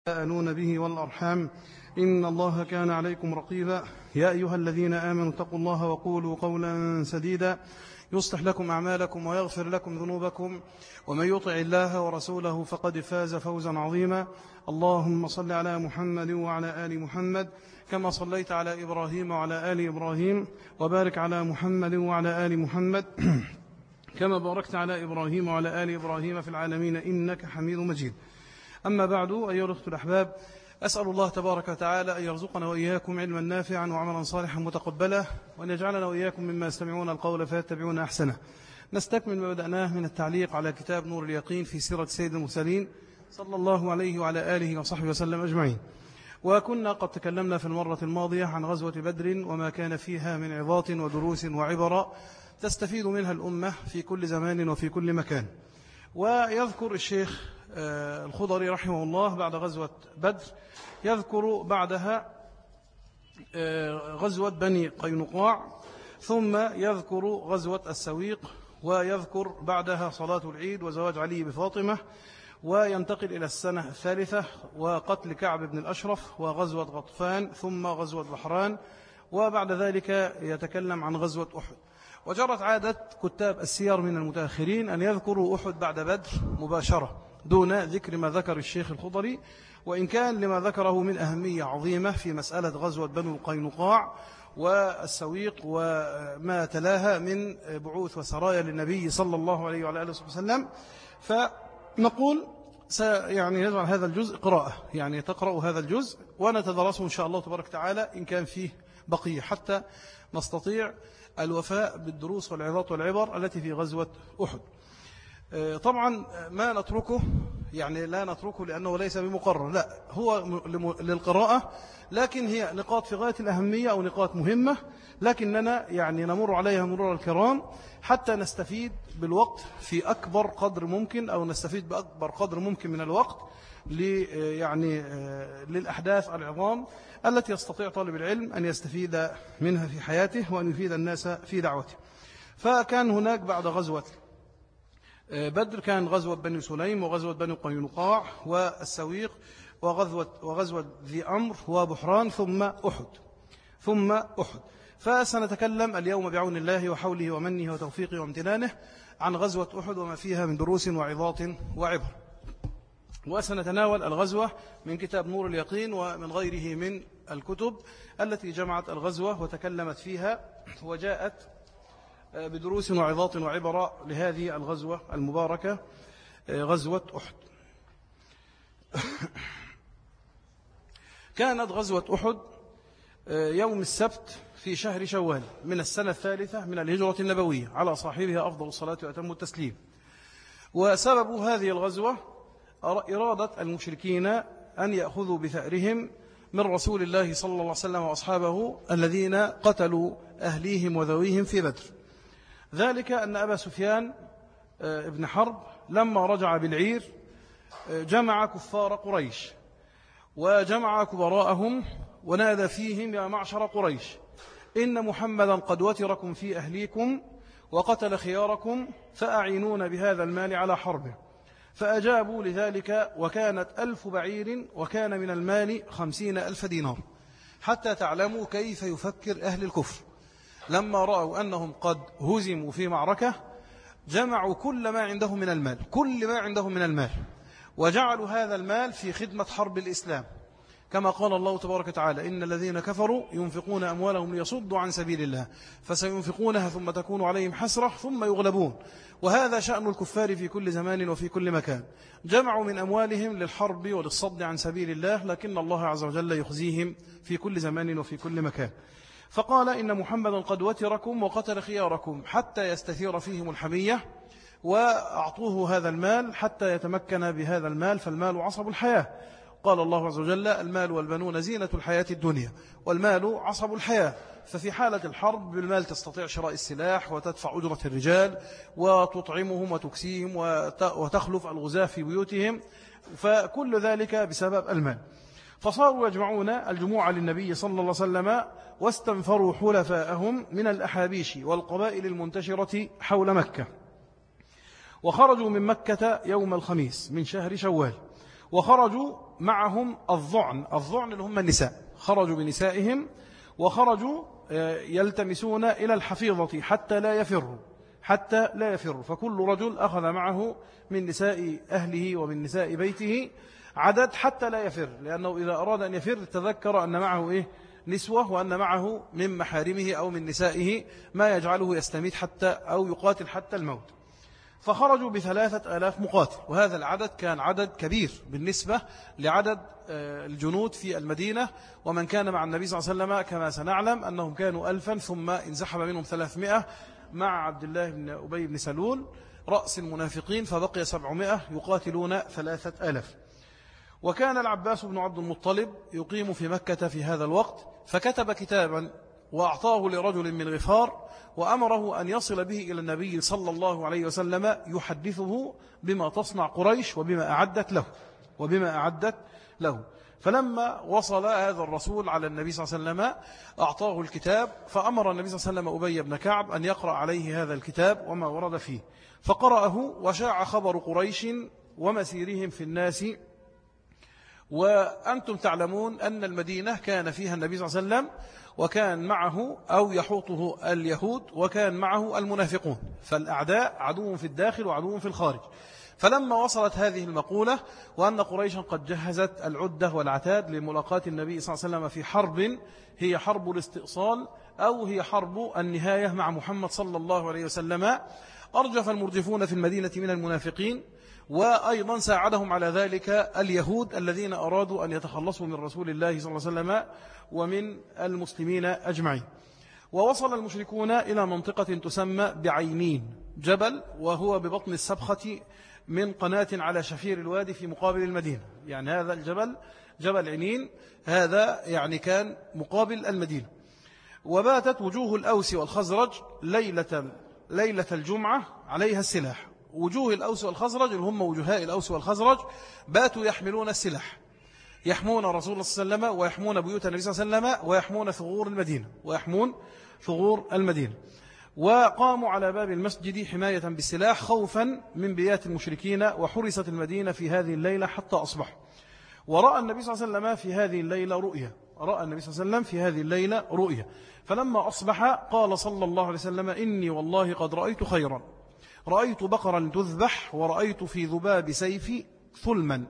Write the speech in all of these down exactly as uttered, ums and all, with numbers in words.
تساءلون به والأرحام إن الله كان عليكم رقيبا. يا أيها الذين آمنوا اتقوا الله وقولوا قولا سديدا يصلح لكم أعمالكم ويغفر لكم ذنوبكم، ومن يطع الله ورسوله فقد فاز فوزا عظيما. اللهم صل على محمد وعلى آل محمد كما صليت على إبراهيم وعلى آل إبراهيم، وبارك على محمد وعلى آل محمد كما باركت على إبراهيم وعلى آل إبراهيم في العالمين إنك حميد مجيد. أما بعد، أيها الأخوة الأحباب، أسأل الله تبارك وتعالى أن يرزقنا وإياكم علما نافعا وعملا صالحا متقبلا، وأن يجعلنا وإياكم مما يستمعون القول فيتبعون أحسنه. نستكمل ما بدأناه من التعليق على كتاب نور اليقين في سيرة سيد المرسلين صلى الله عليه وعلى آله وصحبه وسلم أجمعين. وكنا قد تكلمنا في المرة الماضية عن غزوة بدر وما كان فيها من عظات ودروس وعبر تستفيد منها الأمة في كل زمان وفي كل مكان. ويذكر الشيخ الخضري رحمه الله بعد غزوة بدر، يذكر بعدها غزوة بني قينقاع، ثم يذكر غزوة السويق، ويذكر بعدها صلاة العيد وزواج علي بفاطمة، وينتقل إلى السنة الثالثة وقتل كعب بن الأشرف وغزوة غطفان، ثم غزوة بحران، وبعد ذلك يتكلم عن غزوة أحد. وجرت عادة كتاب السير من المتأخرين أن يذكروا أحد بعد بدر مباشرة دون ذكر ما ذكر الشيخ الخضري، وإن كان لما ذكره من أهمية عظيمة في مسألة غزوة بنو القينقاع والسويق وما تلاها من بعوث وسرايا للنبي صلى الله عليه وعلى آله وسلم. فنقول يعني نجعل هذا الجزء قراءة، يعني تقرأ هذا الجزء ونتدرسه إن شاء الله تبارك وتعالى إن كان فيه بقية، حتى نستطيع الوفاء بالدروس والعظات والعبر التي في غزوة أحد. طبعا ما نتركه، يعني لا نتركه لأنه ليس بمقرر، لا، هو للقراءة، لكن هي نقاط في غاية الأهمية أو نقاط مهمة، لكننا يعني نمر عليها مرور الكرام حتى نستفيد بالوقت في أكبر قدر ممكن، أو نستفيد بأكبر قدر ممكن من الوقت يعني للأحداث العظام التي يستطيع طالب العلم أن يستفيد منها في حياته وأن يفيد الناس في دعوته. فكان هناك بعد غزوة بدر كان غزوة بني سليم وغزوة بني قينقاع والسويق وغزوة, وغزوة ذي أمر وبحران ثم أحد ثم أحد فسنتكلم اليوم بعون الله وحوله ومنه وتوفيقه وامتنانه عن غزوة أحد وما فيها من دروس وعظات وعبر. وسنتناول الغزوة من كتاب نور اليقين ومن غيره من الكتب التي جمعت الغزوة وتكلمت فيها وجاءت بدروس وعظات وعبر لهذه الغزوة المباركة، غزوة أحد. كانت غزوة أحد يوم السبت في شهر شوال من السنة الثالثة من الهجرة النبوية على صاحبها أفضل الصلاة وأتم التسليم. وسبب هذه الغزوة إرادة المشركين أن يأخذوا بثأرهم من رسول الله صلى الله عليه وسلم وأصحابه الذين قتلوا أهليهم وذويهم في بدر. ذلك أن أبا سفيان ابن حرب لما رجع بالعير جمع كفار قريش وجمع كبراءهم ونادى فيهم: يا معشر قريش، إن محمدا قد وتركم في أهليكم وقتل خياركم، فأعينون بهذا المال على حربه. فأجابوا لذلك، وكانت ألف بعير وكان من المال خمسين ألف دينار، حتى تعلموا كيف يفكر أهل الكفر. لما رأوا أنهم قد هزموا في معركة جمعوا كل ما عندهم من المال كل ما عندهم من المال وجعلوا هذا المال في خدمة حرب الإسلام، كما قال الله تبارك وتعالى: إن الذين كفروا ينفقون أموالهم ليصدوا عن سبيل الله فسينفقونها ثم تكون عليهم حسرة ثم يغلبون. وهذا شأن الكفار في كل زمان وفي كل مكان، جمعوا من أموالهم للحرب وللصد عن سبيل الله، لكن الله عز وجل يخزيهم في كل زمان وفي كل مكان. فقال: إن محمدا قد وتركم وقتل خياركم، حتى يستثير فيهم الحمية، وأعطوه هذا المال حتى يتمكن بهذا المال، فالمال عصب الحياة. قال الله عز وجل: المال والبنون زينة الحياة الدنيا، والمال عصب الحياة. ففي حالة الحرب بالمال تستطيع شراء السلاح وتدفع أجرة الرجال وتطعمهم وتكسيهم وتخلف الغزاة في بيوتهم، فكل ذلك بسبب المال. فصاروا يجمعون الجموع للنبي صلى الله عليه وسلم واستنفروا حلفاءهم من الأحابيش والقبائل المنتشرة حول مكة، وخرجوا من مكة يوم الخميس من شهر شوال، وخرجوا معهم الضعن. الضعن اللي هم النساء، خرجوا بنسائهم وخرجوا يلتمسون إلى الحفيظة حتى لا يفروا حتى لا يفروا فكل رجل أخذ معه من نساء أهله ومن نساء بيته عدد حتى لا يفر، لأنه إذا أراد أن يفر تذكر أن معه إيه؟ نسوة، وأن معه من محارمه أو من نسائه ما يجعله يستميت حتى أو يقاتل حتى الموت. فخرجوا بثلاثة آلاف مقاتل، وهذا العدد كان عدد كبير بالنسبة لعدد الجنود في المدينة، ومن كان مع النبي صلى الله عليه وسلم كما سنعلم أنهم كانوا ألفا ثم انسحب منهم ثلاثمائة مع عبد الله بن أبي بن سلول رأس المنافقين، فبقي سبعمائة يقاتلون ثلاثة آلاف. وكان العباس بن عبد المطلب يقيم في مكة في هذا الوقت، فكتب كتابا وأعطاه لرجل من غفار وأمره أن يصل به إلى النبي صلى الله عليه وسلم يحدثه بما تصنع قريش وبما أعدت له وبما أعدت له. فلما وصل هذا الرسول على النبي صلى الله عليه وسلم أعطاه الكتاب، فأمر النبي صلى الله عليه وسلم أبي بن كعب أن يقرأ عليه هذا الكتاب وما ورد فيه، فقرأه وشاع خبر قريش ومسيرهم في الناس. وأنتم تعلمون أن المدينة كان فيها النبي صلى الله عليه وسلم وكان معه أو يحوطه اليهود وكان معه المنافقون، فالأعداء عدو في الداخل وعدو في الخارج. فلما وصلت هذه المقولة وأن قريشا قد جهزت العدة والعتاد لملاقاة النبي صلى الله عليه وسلم في حرب هي حرب الاستئصال أو هي حرب النهاية مع محمد صلى الله عليه وسلم، أرجف المرجفون في المدينة من المنافقين، وأيضا ساعدهم على ذلك اليهود الذين أرادوا أن يتخلصوا من رسول الله صلى الله عليه وسلم ومن المسلمين أجمعين. ووصل المشركون إلى منطقة تسمى بعينين جبل، وهو ببطن السبخة من قناة على شفير الوادي في مقابل المدينة. يعني هذا الجبل جبل عينين هذا يعني كان مقابل المدينة. وباتت وجوه الأوس والخزرج ليلة, ليلة الجمعة عليها السلاح. وجوه الأوس والخزرج اللي هم وجهاء الأوس والخزرج باتوا يحملون السلاح، يحمون رسول الله صلى الله عليه وسلم ويحمون بيوت النبي صلى الله عليه وسلم ويحمون ثغور المدينة ويحمون ثغور المدينة. وقاموا على باب المسجد حماية بالسلاح خوفا من بيات المشركين، وحرست المدينة في هذه الليلة حتى أصبح. ورأى النبي صلى الله عليه وسلم في هذه الليلة رؤيا رأى النبي صلى الله عليه وسلم في هذه الليلة رؤيا فلما أصبح قال صلى الله عليه وسلم: إني والله قد رأيت خيرا، رأيت بقرا تذبح، ورأيت في ذباب سيفي ثلما،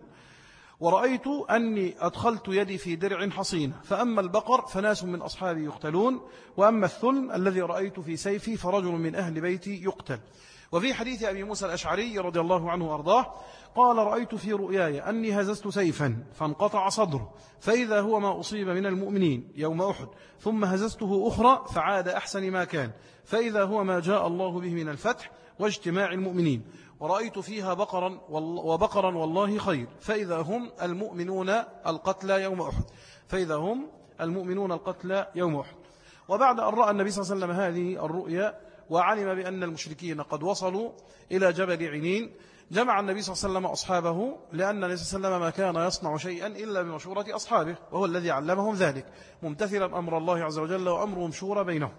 ورأيت أني أدخلت يدي في درع حصينة، فأما البقر فناس من أصحابي يقتلون، وأما الثلم الذي رأيت في سيفي فرجل من أهل بيتي يقتل. وفي حديث أبي موسى الأشعري رضي الله عنه وأرضاه قال: رأيت في رؤياي أني هززت سيفا فانقطع صدره، فإذا هو ما أصيب من المؤمنين يوم أحد، ثم هززته أخرى فعاد أحسن ما كان، فإذا هو ما جاء الله به من الفتح واجتماع المؤمنين، ورأيت فيها بقرا وبقرا والله خير، فإذا هم المؤمنون القتلى يوم أحد فإذا هم المؤمنون القتلى يوم أحد. وبعد أن رأى النبي صلى الله عليه وسلم هذه الرؤيا وعلم بأن المشركين قد وصلوا إلى جبل عينين، جمع النبي صلى الله عليه وسلم أصحابه، لأن النبي صلى الله عليه وسلم ما كان يصنع شيئا إلا بمشورة أصحابه، وهو الذي علمهم ذلك ممتثلا أمر الله عز وجل وأمرهم شورى بينهم.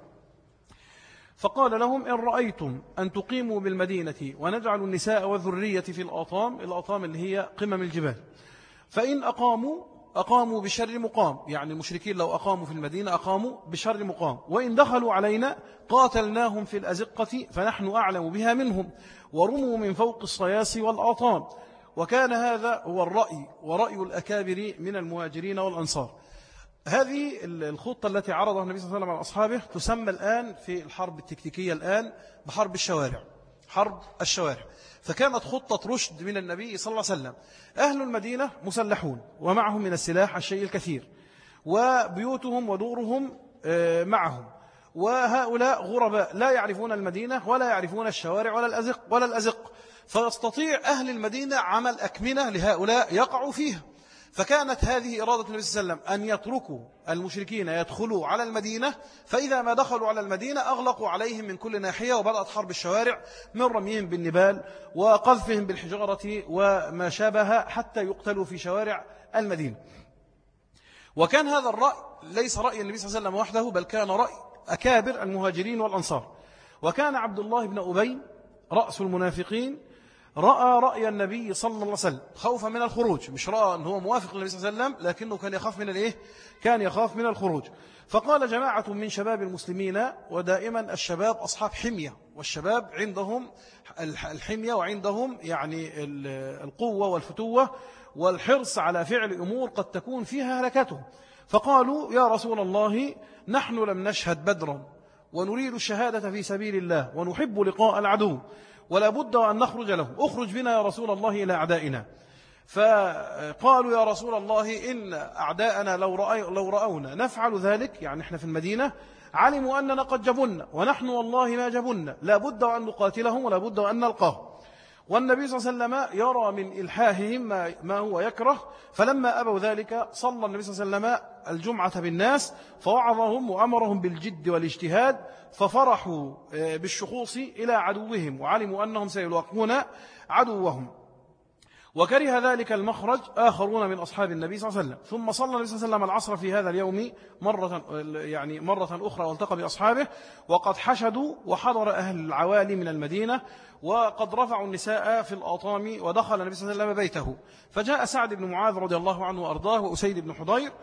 فقال لهم: إن رأيتم أن تقيموا بالمدينة ونجعل النساء والذرية في الأطام، الأطام اللي هي قمم الجبال، فإن أقاموا أقاموا بشر مقام، يعني المشركين لو أقاموا في المدينة أقاموا بشر مقام، وإن دخلوا علينا قاتلناهم في الأزقة فنحن أعلم بها منهم، ورموا من فوق الصياص والأطام. وكان هذا هو الرأي ورأي الأكابر من المهاجرين والأنصار. هذه الخطة التي عرضها النبي صلى الله عليه وسلم على أصحابه تسمى الآن في الحرب التكتيكية الآن بحرب الشوارع، حرب الشوارع. فكانت خطة رشد من النبي صلى الله عليه وسلم. أهل المدينة مسلحون ومعهم من السلاح الشيء الكثير، وبيوتهم ودورهم معهم، وهؤلاء غرباء لا يعرفون المدينة ولا يعرفون الشوارع ولا الأزق ولا الأزق، فيستطيع أهل المدينة عمل أكمنة لهؤلاء يقعوا فيها. فكانت هذه إرادة النبي صلى الله عليه وسلم أن يتركوا المشركين يدخلوا على المدينة، فإذا ما دخلوا على المدينة أغلقوا عليهم من كل ناحية، وبدأت حرب الشوارع من رميهم بالنبال وقذفهم بالحجارة وما شابه حتى يقتلوا في شوارع المدينة. وكان هذا الرأي ليس رأي النبي صلى الله عليه وسلم وحده، بل كان رأي أكابر المهاجرين والأنصار. وكان عبد الله بن أبي رأس المنافقين رأى رأي النبي صلى الله عليه وسلم خوفا من الخروج، مش رأى أنه هو موافق للنبي صلى الله عليه وسلم، لكنه كان يخاف من الإيه؟ كان يخاف من الخروج. فقال جماعة من شباب المسلمين، ودائما الشباب أصحاب حمية، والشباب عندهم الحمية وعندهم يعني القوة والفتوة والحرص على فعل أمور قد تكون فيها هلكته. فقالوا يا رسول الله نحن لم نشهد بدرا ونريد الشهادة في سبيل الله ونحب لقاء العدو ولا بد أن نخرج له، أخرج بنا يا رسول الله إلى أعدائنا. فقالوا يا رسول الله إن أعداءنا لو, رأي لو رأونا نفعل ذلك، يعني إحنا في المدينة علموا أننا قد جبنا ونحن والله ما جبنا، لا بد أن نقاتلهم ولا بد أن نلقاهم. والنبي صلى الله عليه وسلم يرى من إلحاحهم ما هو يكره، فلما أبوا ذلك صلى النبي صلى الله عليه وسلم الجمعة بالناس فوعظهم وأمرهم بالجد والاجتهاد، ففرحوا بالشخوص إلى عدوهم وعلموا أنهم سيلاقون عدوهم. وكره ذلك المخرج آخرون من أصحاب النبي صلى الله عليه وسلم. ثم صلى النبي صلى الله عليه وسلم العصر في هذا اليوم مرة يعني مرة أخرى والتقى بأصحابه، وقد حشدوا وحضر أهل العوالي من المدينة، وقد رفعوا النساء في الأطام، ودخل النبي صلى الله عليه وسلم بيته. فجاء سعد بن معاذ رضي الله عنه وأرضاه وأسيد بن حضير،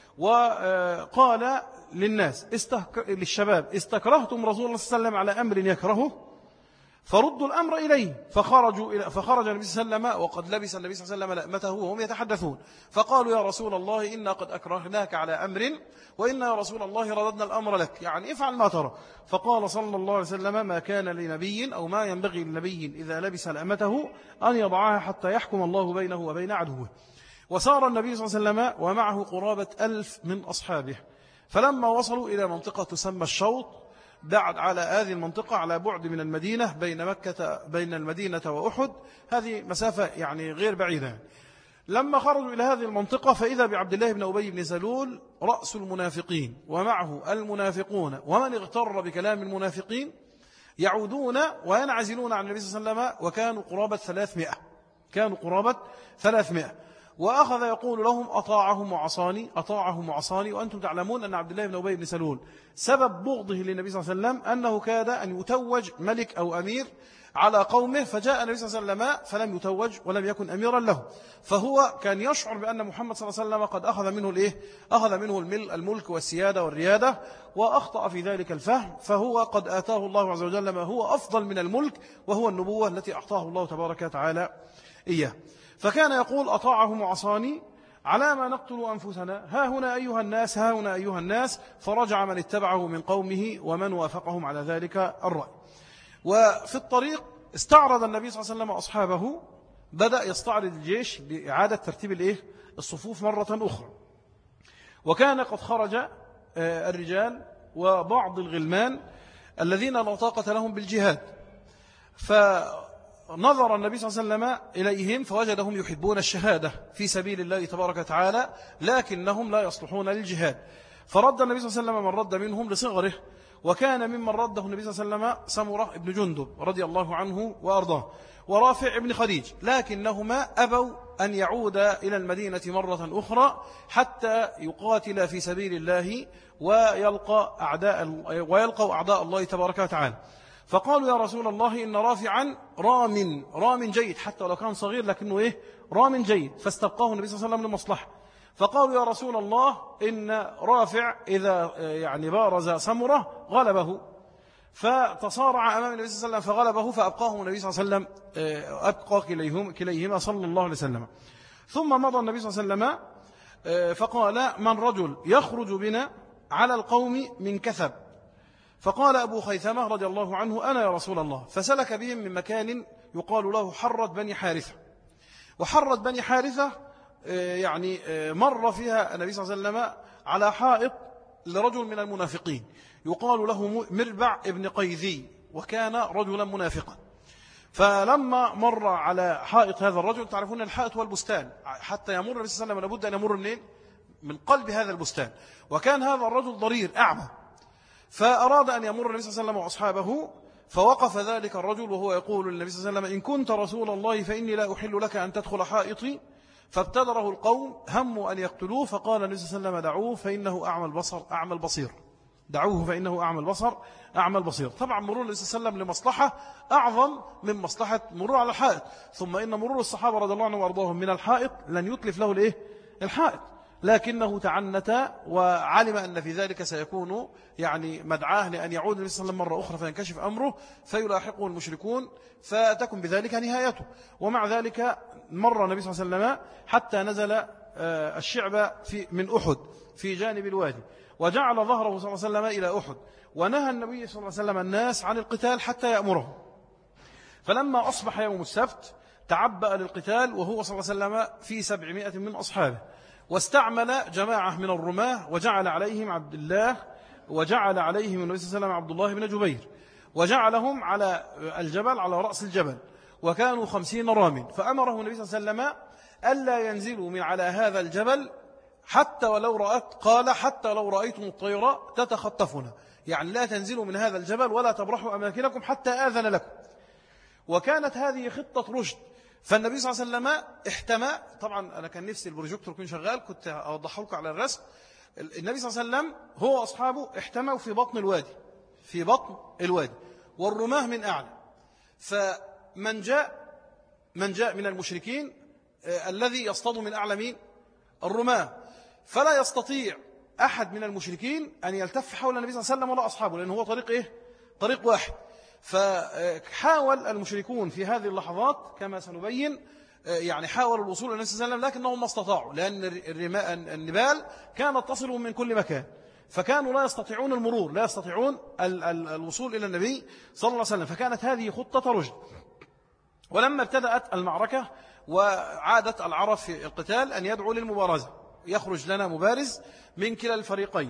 وقال للناس استهك... للشباب استكرهتم رسول الله صلى الله عليه وسلم على أمر يكرهه فردوا الأمر إليه. فخرجوا إلى فخرج النبي صلى الله عليه وسلم وقد لبس النبي صلى الله عليه وسلم لأمته وهم يتحدثون، فقالوا يا رسول الله إنا قد أكرهناك على أمر وإنا يا رسول الله رددنا الأمر لك، يعني افعل ما ترى. فقال صلى الله عليه وسلم ما كان لنبي أو ما ينبغي لنبي إذا لبس لأمته أن يضعها حتى يحكم الله بينه وبين عدوه. وسار النبي صلى الله عليه وسلم ومعه قرابة ألف من أصحابه، فلما وصلوا إلى منطقة تسمى الشوط بعد على هذه المنطقة على بعد من المدينة بين مكة بين المدينة وأحد، هذه مسافة يعني غير بعيدة. لما خرجوا إلى هذه المنطقة فإذا بعبد الله بن أبي بن سلول رأس المنافقين ومعه المنافقون ومن اغتر بكلام المنافقين يعودون وينعزلون عن النبي صلى الله عليه وسلم، وكانوا قرابة ثلاثمائة كانوا قرابة ثلاثمائة وأخذ يقول لهم أطاعهم وعصاني أطاعهم وعصاني. وأنتم تعلمون أن عبد الله بن أبي بن سلول سبب بغضه للنبي صلى الله عليه وسلم أنه كاد أن يتوج ملك أو أمير على قومه، فجاء النبي صلى الله عليه وسلم فلم يتوج ولم يكن أميرا له، فهو كان يشعر بأن محمد صلى الله عليه وسلم قد أخذ منه الإيه؟ أخذ منه الملك والسيادة والريادة، وأخطأ في ذلك الفهم، فهو قد آتاه الله عز وجل ما هو أفضل من الملك وهو النبوة التي أعطاه الله تبارك وتعالى إياه. فكان يقول أطاعهم وعصاني على ما نقتل أنفسنا، ها هنا أيها الناس ها هنا أيها الناس. فرجع من اتبعه من قومه ومن وافقهم على ذلك الرأي. وفي الطريق استعرض النبي صلى الله عليه وسلم أصحابه، بدأ يستعرض الجيش لإعادة ترتيب الإيه؟ الصفوف مرة أخرى. وكان قد خرج الرجال وبعض الغلمان الذين لا طاقة لهم بالجهاد، فنظر النبي صلى الله عليه وسلم إليهم فوجدهم يحبون الشهادة في سبيل الله تبارك وتعالى، لكنهم لا يصلحون للجهاد. فرد النبي صلى الله عليه وسلم من رد منهم لصغره، وكان ممن رده النبي صلى الله عليه وسلم سمرة بن جندب رضي الله عنه وأرضاه ورافع بن خديج، لكنهما أبوا أن يعود إلى المدينة مرة أخرى حتى يقاتل في سبيل الله ويلقى أعداء ويلقوا أعداء الله تبارك وتعالى. فقالوا يا رسول الله إن رافعا رام رام جيد، حتى لو كان صغير لكنه إيه؟ رام جيد، فاستبقاه النبي صلى الله عليه وسلم لمصلحة. فقالوا يا رسول الله إن رافع إذا يعني بارز سمرة غلبه، فتصارع أمام النبي صلى الله عليه وسلم فغلبه، فأبقاهم النبي صلى الله عليه وسلم أبقى كليهم كليهما صلى الله عليه وسلم. ثم مضى النبي صلى الله عليه وسلم فقال من رجل يخرج بنا على القوم من كثب؟ فقال أبو خيثمة رضي الله عنه أنا يا رسول الله. فسلك بهم من مكان يقال له حرة بني حارثة. وحرة بني حارثة يعني مر فيها النبي صلى الله عليه وسلم على حائط لرجل من المنافقين يقال له مربع ابن قيذي، وكان رجلا منافقا. فلما مر على حائط هذا الرجل، تعرفون الحائط والبستان، حتى يمر النبي صلى الله عليه وسلم لابد أن يمر منين؟ من قلب هذا البستان. وكان هذا الرجل ضرير أعمى، فأراد أن يمر النبي صلى الله عليه وسلم وأصحابه، فوقف ذلك الرجل وهو يقول للنبي صلى الله عليه وسلم إن كنت رسول الله فإني لا أحل لك أن تدخل حائطي. فابتدره القوم هموا أن يقتلوه، فقال النبي صلى الله عليه وسلم دعوه فإنه أعمى البصر أعمى البصير. دعوه فإنه أعمى البصر أعمى البصير. طبعا مرور النبي صلى الله عليه وسلم لمصلحة أعظم من مصلحة مرور على الحائط، ثم إن مرور الصحابة رضي الله عنهم وأرضاهم من الحائط لن يتلف له الإيه؟ الحائط، لكنه تعنت وعلم أن في ذلك سيكون يعني مدعاه لأن يعود النبي صلى الله عليه وسلم مرة أخرى فينكشف أمره فيلاحقه المشركون فتكن بذلك نهايته. ومع ذلك مر النبي صلى الله عليه وسلم حتى نزل الشعب في من أحد في جانب الوادي، وجعل ظهره صلى الله عليه وسلم إلى أحد، ونهى النبي صلى الله عليه وسلم الناس عن القتال حتى يأمره. فلما أصبح يوم السبت تعبأ للقتال وهو صلى الله عليه وسلم في سبعمائة من أصحابه، واستعمل جماعة من الرماة وجعل عليهم عبد الله وجعل عليهم النبي صلى الله عليه وسلم عبد الله بن جبير، وجعلهم على الجبل على رأس الجبل، وكانوا خمسين رامٍ. فأمره النبي صلى الله عليه وسلم ألا ينزلوا من على هذا الجبل حتى ولو رأت قال حتى لو رأيتم الطيرة تتخطفنا، يعني لا تنزلوا من هذا الجبل ولا تبرحوا أماكنكم حتى آذن لكم. وكانت هذه خطة رشد. فالنبي صلى الله عليه وسلم احتمى، طبعا أنا كان نفسي البروجيكتور يكون شغال كنت أوضحه لكم على الرسم. النبي صلى الله عليه وسلم هو وأصحابه احتموا في بطن الوادي في بطن الوادي والرماه من أعلى. فمن جاء من جاء من المشركين الذي يصطاد من أعلى مين؟ الرماه، فلا يستطيع أحد من المشركين أن يلتف حول النبي صلى الله عليه وسلم ولا أصحابه، لأنه هو طريق إيه؟ طريق واحد. فحاول المشركون في هذه اللحظات كما سنبين يعني حاولوا الوصول إلى النبي صلى الله عليه وسلم لكنهم ما استطاعوا، لأن النبال كانت تصل من كل مكان، فكانوا لا يستطيعون المرور، لا يستطيعون الوصول إلى النبي صلى الله عليه وسلم. فكانت هذه خطة رشد. ولما ابتدأت المعركة وعادت العرب في القتال أن يدعوا للمبارزة، يخرج لنا مبارز من كلا الفريقين.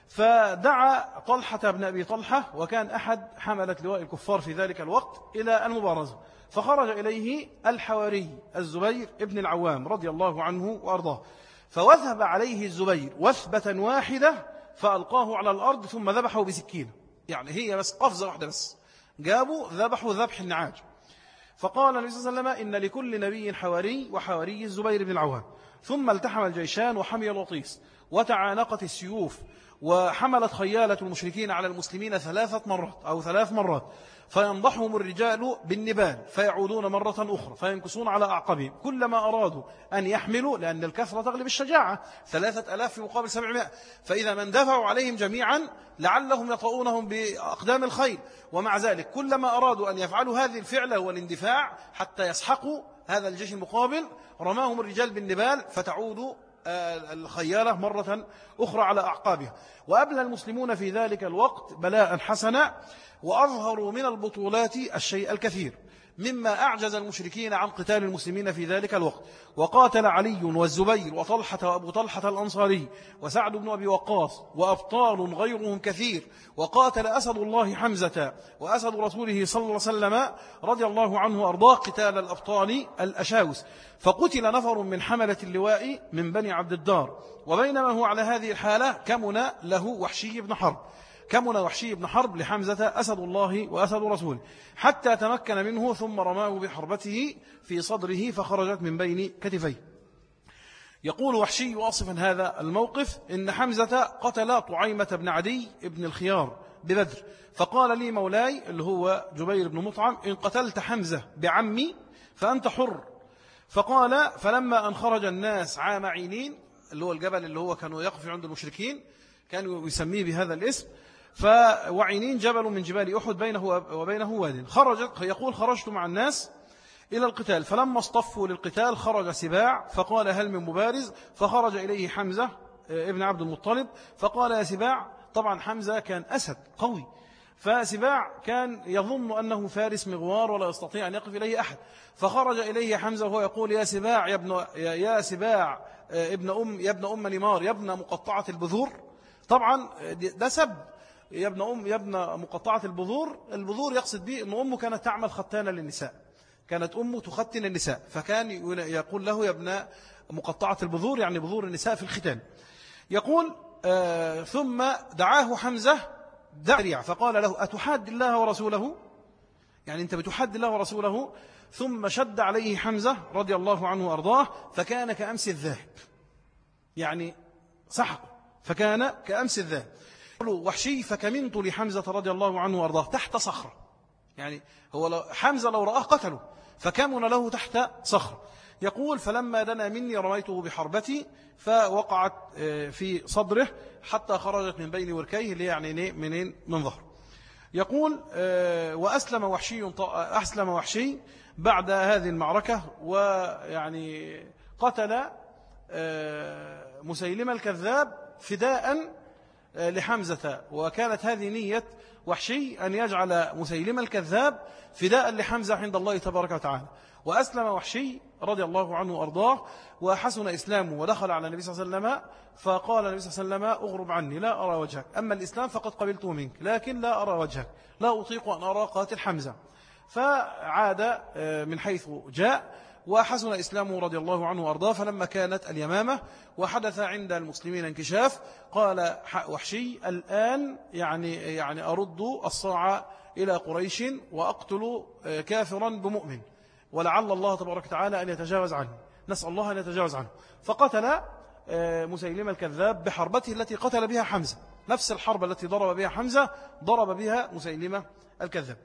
فدعا طلحة بن أبي طلحة وكان أحد حملة لواء الكفار في ذلك الوقت إلى المبارزة، فخرج إليه الحواري الزبير ابن العوام رضي الله عنه وأرضاه، فوثب عليه الزبير وثبة واحدة فألقاه على الأرض ثم ذبحه بسكينة، يعني هي بس قفزة واحدة بس جابوا ذبحوا ذبح النعاج. فقال النبي صلى الله عليه وسلم إن لكل نبي حواري وحواري الزبير بن العوام. ثم التحم الجيشان وحمي الوطيس وتعانقت السيوف، وحملت خيالة المشركين على المسلمين ثلاثة مرات أو ثلاث مرات، فينضحهم الرجال بالنبال فيعودون مرة أخرى فينكسون على أعقابهم كلما أرادوا أن يحملوا، لأن الكثرة تغلب الشجاعة، ثلاثة ألاف في مقابل سبعمائة، فإذا من دفعوا عليهم جميعا لعلهم يطؤونهم بأقدام الخيل. ومع ذلك كلما أرادوا أن يفعلوا هذه الفعلة والاندفاع حتى يسحقوا هذا الجيش المقابل رماهم الرجال بالنبال فتعود الخيالة مرة أخرى على أعقابها. وأبلى المسلمون في ذلك الوقت بلاء حسنا، وأظهروا من البطولات الشيء الكثير مما أعجز المشركين عن قتال المسلمين في ذلك الوقت. وقاتل علي والزبير وطلحة وأبو طلحة الأنصاري وسعد بن أبي وقاص وأبطال غيرهم كثير. وقاتل أسد الله حمزة وأسد رسوله صلى الله عليه وسلم رضي الله عنه وأرضاه قتال الأبطال الأشاوس. فقتل نفر من حملة اللواء من بني عبد الدار. وبينما هو على هذه الحالة كمن له وحشي بن حرب كمن وحشي بن حرب لحمزة أسد الله وأسد رسوله حتى تمكن منه ثم رماه بحربته في صدره فخرجت من بين كتفيه. يقول وحشي واصفا هذا الموقف إن حمزة قتل طعيمة بن عدي ابن الخيار ببدر، فقال لي مولاي اللي هو جبير بن مطعم إن قتلت حمزة بعمي فأنت حر. فقال فلما أن خرج الناس عام عينين اللي هو الجبل اللي هو كانوا يقف عند المشركين كانوا يسميه بهذا الاسم، فوعينين جبل من جبال أحد بينه وبينه واد. خرجت يقول خرجت مع الناس إلى القتال، فلما اصطفوا للقتال خرج سباع فقال هل من مبارز؟ فخرج إليه حمزة ابن عبد المطلب فقال يا سباع، طبعا حمزة كان أسد قوي، فسباع كان يظن أنه فارس مغوار ولا يستطيع أن يقف إليه أحد، فخرج إليه حمزة وهو يقول يا سباع يا ابن يا سباع ابن أم يا ابن أم نمار يا ابن مقطعة البذور. طبعا ده سب يا ابن أم يا ابن مقطعة البذور. البذور يقصد به أن أمه كانت تعمل ختانة للنساء، كانت أمه تختن النساء، فكان يقول له يا ابن مقطعة البذور يعني بذور النساء في الختان. يقول آه ثم دعاه حمزة دعية فقال له أتحاد الله ورسوله، يعني أنت بتحاد الله ورسوله. ثم شد عليه حمزة رضي الله عنه وأرضاه فكان كأمس الذاهب، يعني سحق فكان كأمس الذاهب. وحشي فكمنت لحمزة رضي الله عنه وارضاه تحت صخرة، يعني هو لو حمزة لو رآه قتله، فكمن له تحت صخرة. يقول فلما دنا مني رميته بحربتي فوقعت في صدره حتى خرجت من بين وركيه، اللي يعني منين من ظهره. يقول وأسلم وحشي أسلم وحشي بعد هذه المعركة، ويعني قتل مسيلمة الكذاب فداء لحمزة، وكانت هذه نية وحشي أن يجعل مسيلمة الكذاب فداء لحمزة عند الله تبارك وتعالى. وأسلم وحشي رضي الله عنه وأرضاه وحسن إسلامه، ودخل على النبي صلى الله عليه وسلم فقال النبي صلى الله عليه وسلم أغرب عني لا أرى وجهك، أما الإسلام فقد قبلته منك لكن لا أرى وجهك، لا أطيق أن أرى قاتل حمزة. فعاد من حيث جاء وحسن إسلامه رضي الله عنه وأرضاه. فلما كانت اليمامة وحدث عند المسلمين انكشاف قال وحشي الآن يعني يعني أرد الصاع إلى قريش وأقتل كافرا بمؤمن، ولعل الله تبارك وتعالى أن يتجاوز عنه، نسأل الله أن يتجاوز عنه. فقتل مسيلمة الكذاب بحربته التي قتل بها حمزة، نفس الحرب التي ضرب بها حمزة ضرب بها مسيلمة الكذاب.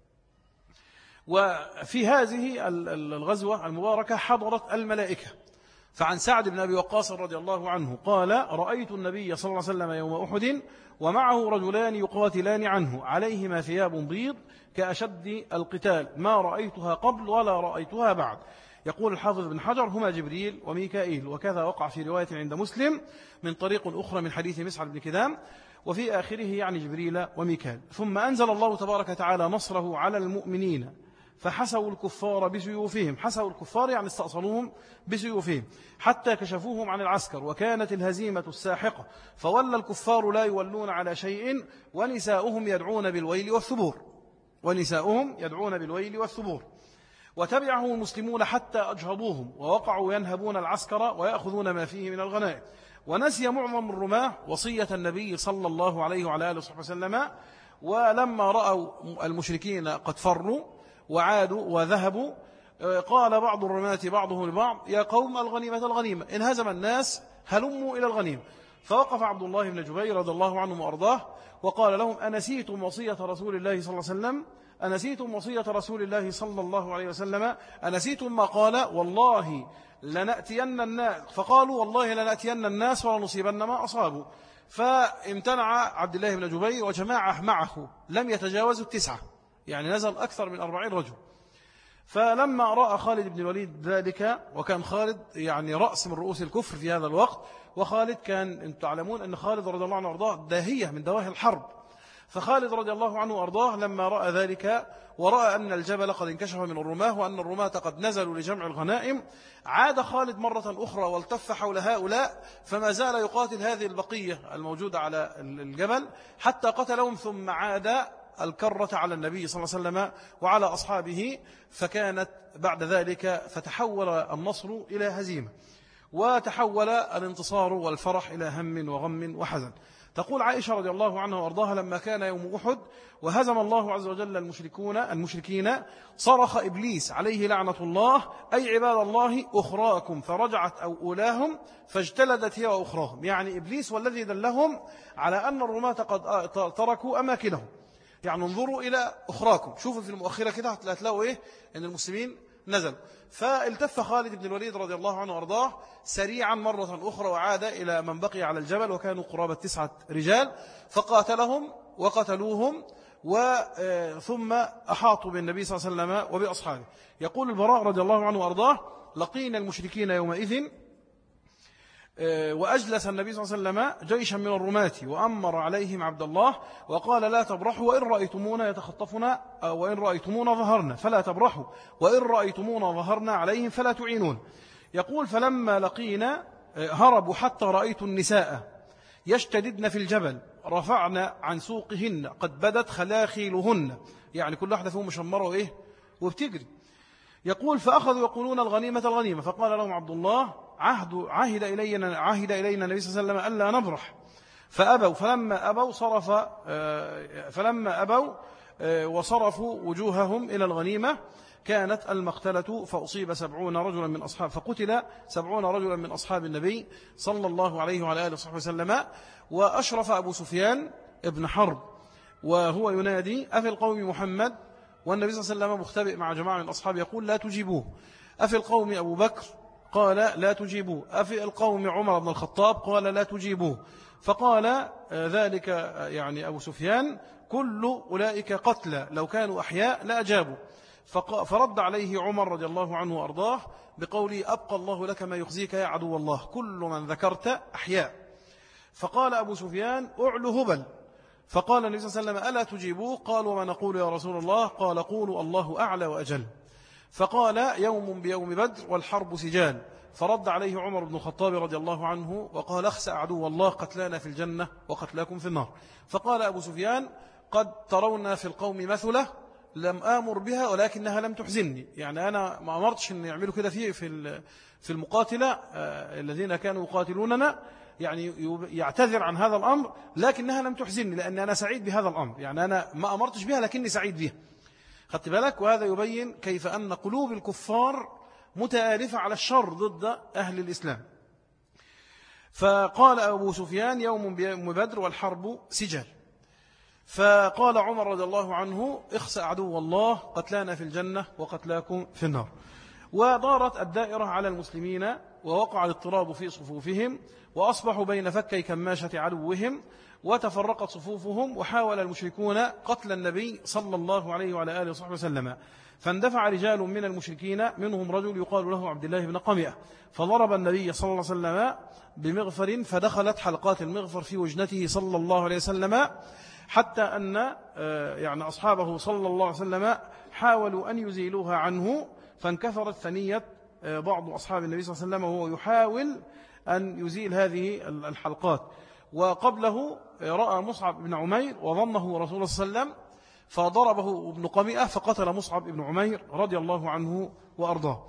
وفي هذه الغزوة المباركة حضرت الملائكة. فعن سعد بن أبي وقاص رضي الله عنه قال رأيت النبي صلى الله عليه وسلم يوم أحد ومعه رجلان يقاتلان عنه عليهما ثياب بيض كأشد القتال ما رأيتها قبل ولا رأيتها بعد. يقول الحافظ بن حجر هما جبريل وميكائيل، وكذا وقع في رواية عند مسلم من طريق أخرى من حديث مسعر بن كدام، وفي آخره يعني جبريل وميكائيل. ثم أنزل الله تبارك وتعالى نصره على المؤمنين فحسوا الكفار بسيوفهم، حسوا الكفار يعني استأصلوهم بسيوفهم حتى كشفوهم عن العسكر، وكانت الهزيمة الساحقة فولى الكفار لا يولون على شيء ونساؤهم يدعون بالويل والثبور ونساؤهم يدعون بالويل والثبور وتبعهم المسلمون حتى أجهضوهم ووقعوا ينهبون العسكر ويأخذون ما فيه من الغنائم. ونسي معظم الرماة وصية النبي صلى الله عليه وعلى آله وصحبه وسلم، ولما رأوا المشركين قد فروا وعادوا وذهبوا قال بعض الرماة بعضهم لبعض يا قوم الغنيمة الغنيمة، انهزم الناس هلموا إلى الغنيمة. فوقف عبد الله بن جبير رضي الله عنه وأرضاه وقال لهم أنسيتم وصية رسول الله صلى الله عليه وسلم، أنسيتم وصية رسول الله صلى الله عليه وسلم، أنسيتم ما قال والله لنأتين الناس، فقالوا والله لنأتين الناس ولنصيبن ما أصابوا. فامتنع عبد الله بن جبير وجماعة معه لم يتجاوزوا التسعة، يعني نزل أكثر من أربعين رجل. فلما رأى خالد بن الوليد ذلك، وكان خالد يعني رأس من رؤوس الكفر في هذا الوقت، وخالد كان أنتم تعلمون أن خالد رضي الله عنه وأرضاه داهية من دواهي الحرب. فخالد رضي الله عنه وأرضاه لما رأى ذلك ورأى أن الجبل قد انكشف من الرماه وأن الرماة قد نزلوا لجمع الغنائم، عاد خالد مرة أخرى والتف حول هؤلاء فما زال يقاتل هذه البقية الموجودة على الجبل حتى قتلهم، ثم عاد الكرة على النبي صلى الله عليه وسلم وعلى أصحابه. فكانت بعد ذلك فتحول النصر إلى هزيمة، وتحول الانتصار والفرح إلى هم وغم وحزن. تقول عائشة رضي الله عنها وأرضاها لما كان يوم أحد وهزم الله عز وجل المشركون المشركين صرخ إبليس عليه لعنة الله أي عباد الله أخراكم، فرجعت أو أولاهم فاجتلدت هي وأخراهم، يعني إبليس والذي دلهم على أن الرماة قد تركوا أماكنهم. يعني انظروا إلى أخراكم، شوفوا في المؤخرة كده هتلاقوا إيه إن المسلمين نزلوا. فالتف خالد بن الوليد رضي الله عنه وارضاه سريعا مرة أخرى وعاد إلى من بقي على الجبل، وكانوا قرابة تسعة رجال، فقاتلهم وقتلوهم وثم أحاطوا بالنبي صلى الله عليه وسلم وبأصحابه. يقول البراء رضي الله عنه وارضاه لقينا المشركين يومئذ وأجلس النبي صلى الله عليه وسلم جيشا من الرماة وأمر عليهم عبد الله وقال لا تبرحوا وإن رأيتمونا يتخطفنا وإن رأيتمونا ظهرنا فلا تبرحوا وإن رأيتمونا ظهرنا عليهم فلا تعينون. يقول فلما لقينا هربوا حتى رأيت النساء يشتددن في الجبل رفعنا عن سوقهن قد بدت خلاخيلهن، يعني كل واحدة فيهم مشمرة وإيه وبتجري. يقول فأخذوا يقولون الغنيمة الغنيمة، فقال لهم عبد الله عهد عهد إلينا عهد إلينا النبي صلى الله عليه وسلم ألا نبرح، فأبوا فلما أبوا صرف فلما أبوا وصرفوا وجوههم إلى الغنيمة كانت المقتلة فأصيب سبعون رجلا من أصحاب فقتل سبعون رجلا من أصحاب النبي صلى الله عليه وعلى آله وصحبه وسلم. وأشرف أبو سفيان ابن حرب وهو ينادي: أفي القوم محمد؟ والنبي صلى الله عليه وسلم مختبئ مع جماعة من أصحابه يقول: لا تجيبوه. أفي القوم أبو بكر؟ قال: لا تجيبوه. أفي القوم عمر بن الخطاب؟ قال: لا تجيبوه. فقال ذلك يعني أبو سفيان: كل أولئك قتلى، لو كانوا أحياء لأجابوا. فرد عليه عمر رضي الله عنه وأرضاه بقوله: أبقى الله لك ما يخزيك يا عدو الله، كل من ذكرت أحياء. فقال أبو سفيان: أعلو هبل. فقال النبي صلى الله عليه وسلم: ألا تجيبوه؟ قال: وما نقول يا رسول الله؟ قال: قولوا الله أعلى وأجل. فقال: يوم بيوم بدر والحرب سجال. فرد عليه عمر بن الخطاب رضي الله عنه وقال: اخسأ عدو الله، قتلانا في الجنة وقتلاكم في النار. فقال أبو سفيان: قد ترون في القوم مثلة لم آمر بها ولكنها لم تحزنني. يعني أنا ما أمرتش أن يعملوا كده فيه في في المقاتلة الذين كانوا يقاتلوننا، يعني يعتذر عن هذا الأمر، لكنها لم تحزنني لأن أنا سعيد بهذا الأمر. يعني أنا ما أمرتش بها لكني سعيد بها. خدت بالك؟ وهذا يبين كيف أن قلوب الكفار متآلفة على الشر ضد أهل الإسلام. فقال أبو سفيان: يوم بيوم بدر والحرب سجال. فقال عمر رضي الله عنه: اخسأ عدو الله، قتلانا في الجنة وقتلاكم في النار. ودارت الدائرة على المسلمين ووقع الاضطراب في صفوفهم، وأصبحوا بين فكي كماشة عدوهم، وتفرقت صفوفهم، وحاول المشركون قتل النبي صلى الله عليه وعلى آله وصحبه وسلم. فاندفع رجال من المشركين، منهم رجل يقال له عبد الله بن قمئة، فضرب النبي صلى الله عليه وسلم بمغفر، فدخلت حلقات المغفر في وجنته صلى الله عليه وسلم، حتى أن يعني أصحابه صلى الله عليه وسلم حاولوا أن يزيلوها عنه، فانكثرت ثنية بعض أصحاب النبي صلى الله عليه وسلم وهو يحاول أن يزيل هذه الحلقات. وقبله رأى مصعب بن عمير وظنه رسول الله صلى الله عليه وسلم، فضربه ابن قمئة فقتل مصعب بن عمير رضي الله عنه وأرضاه.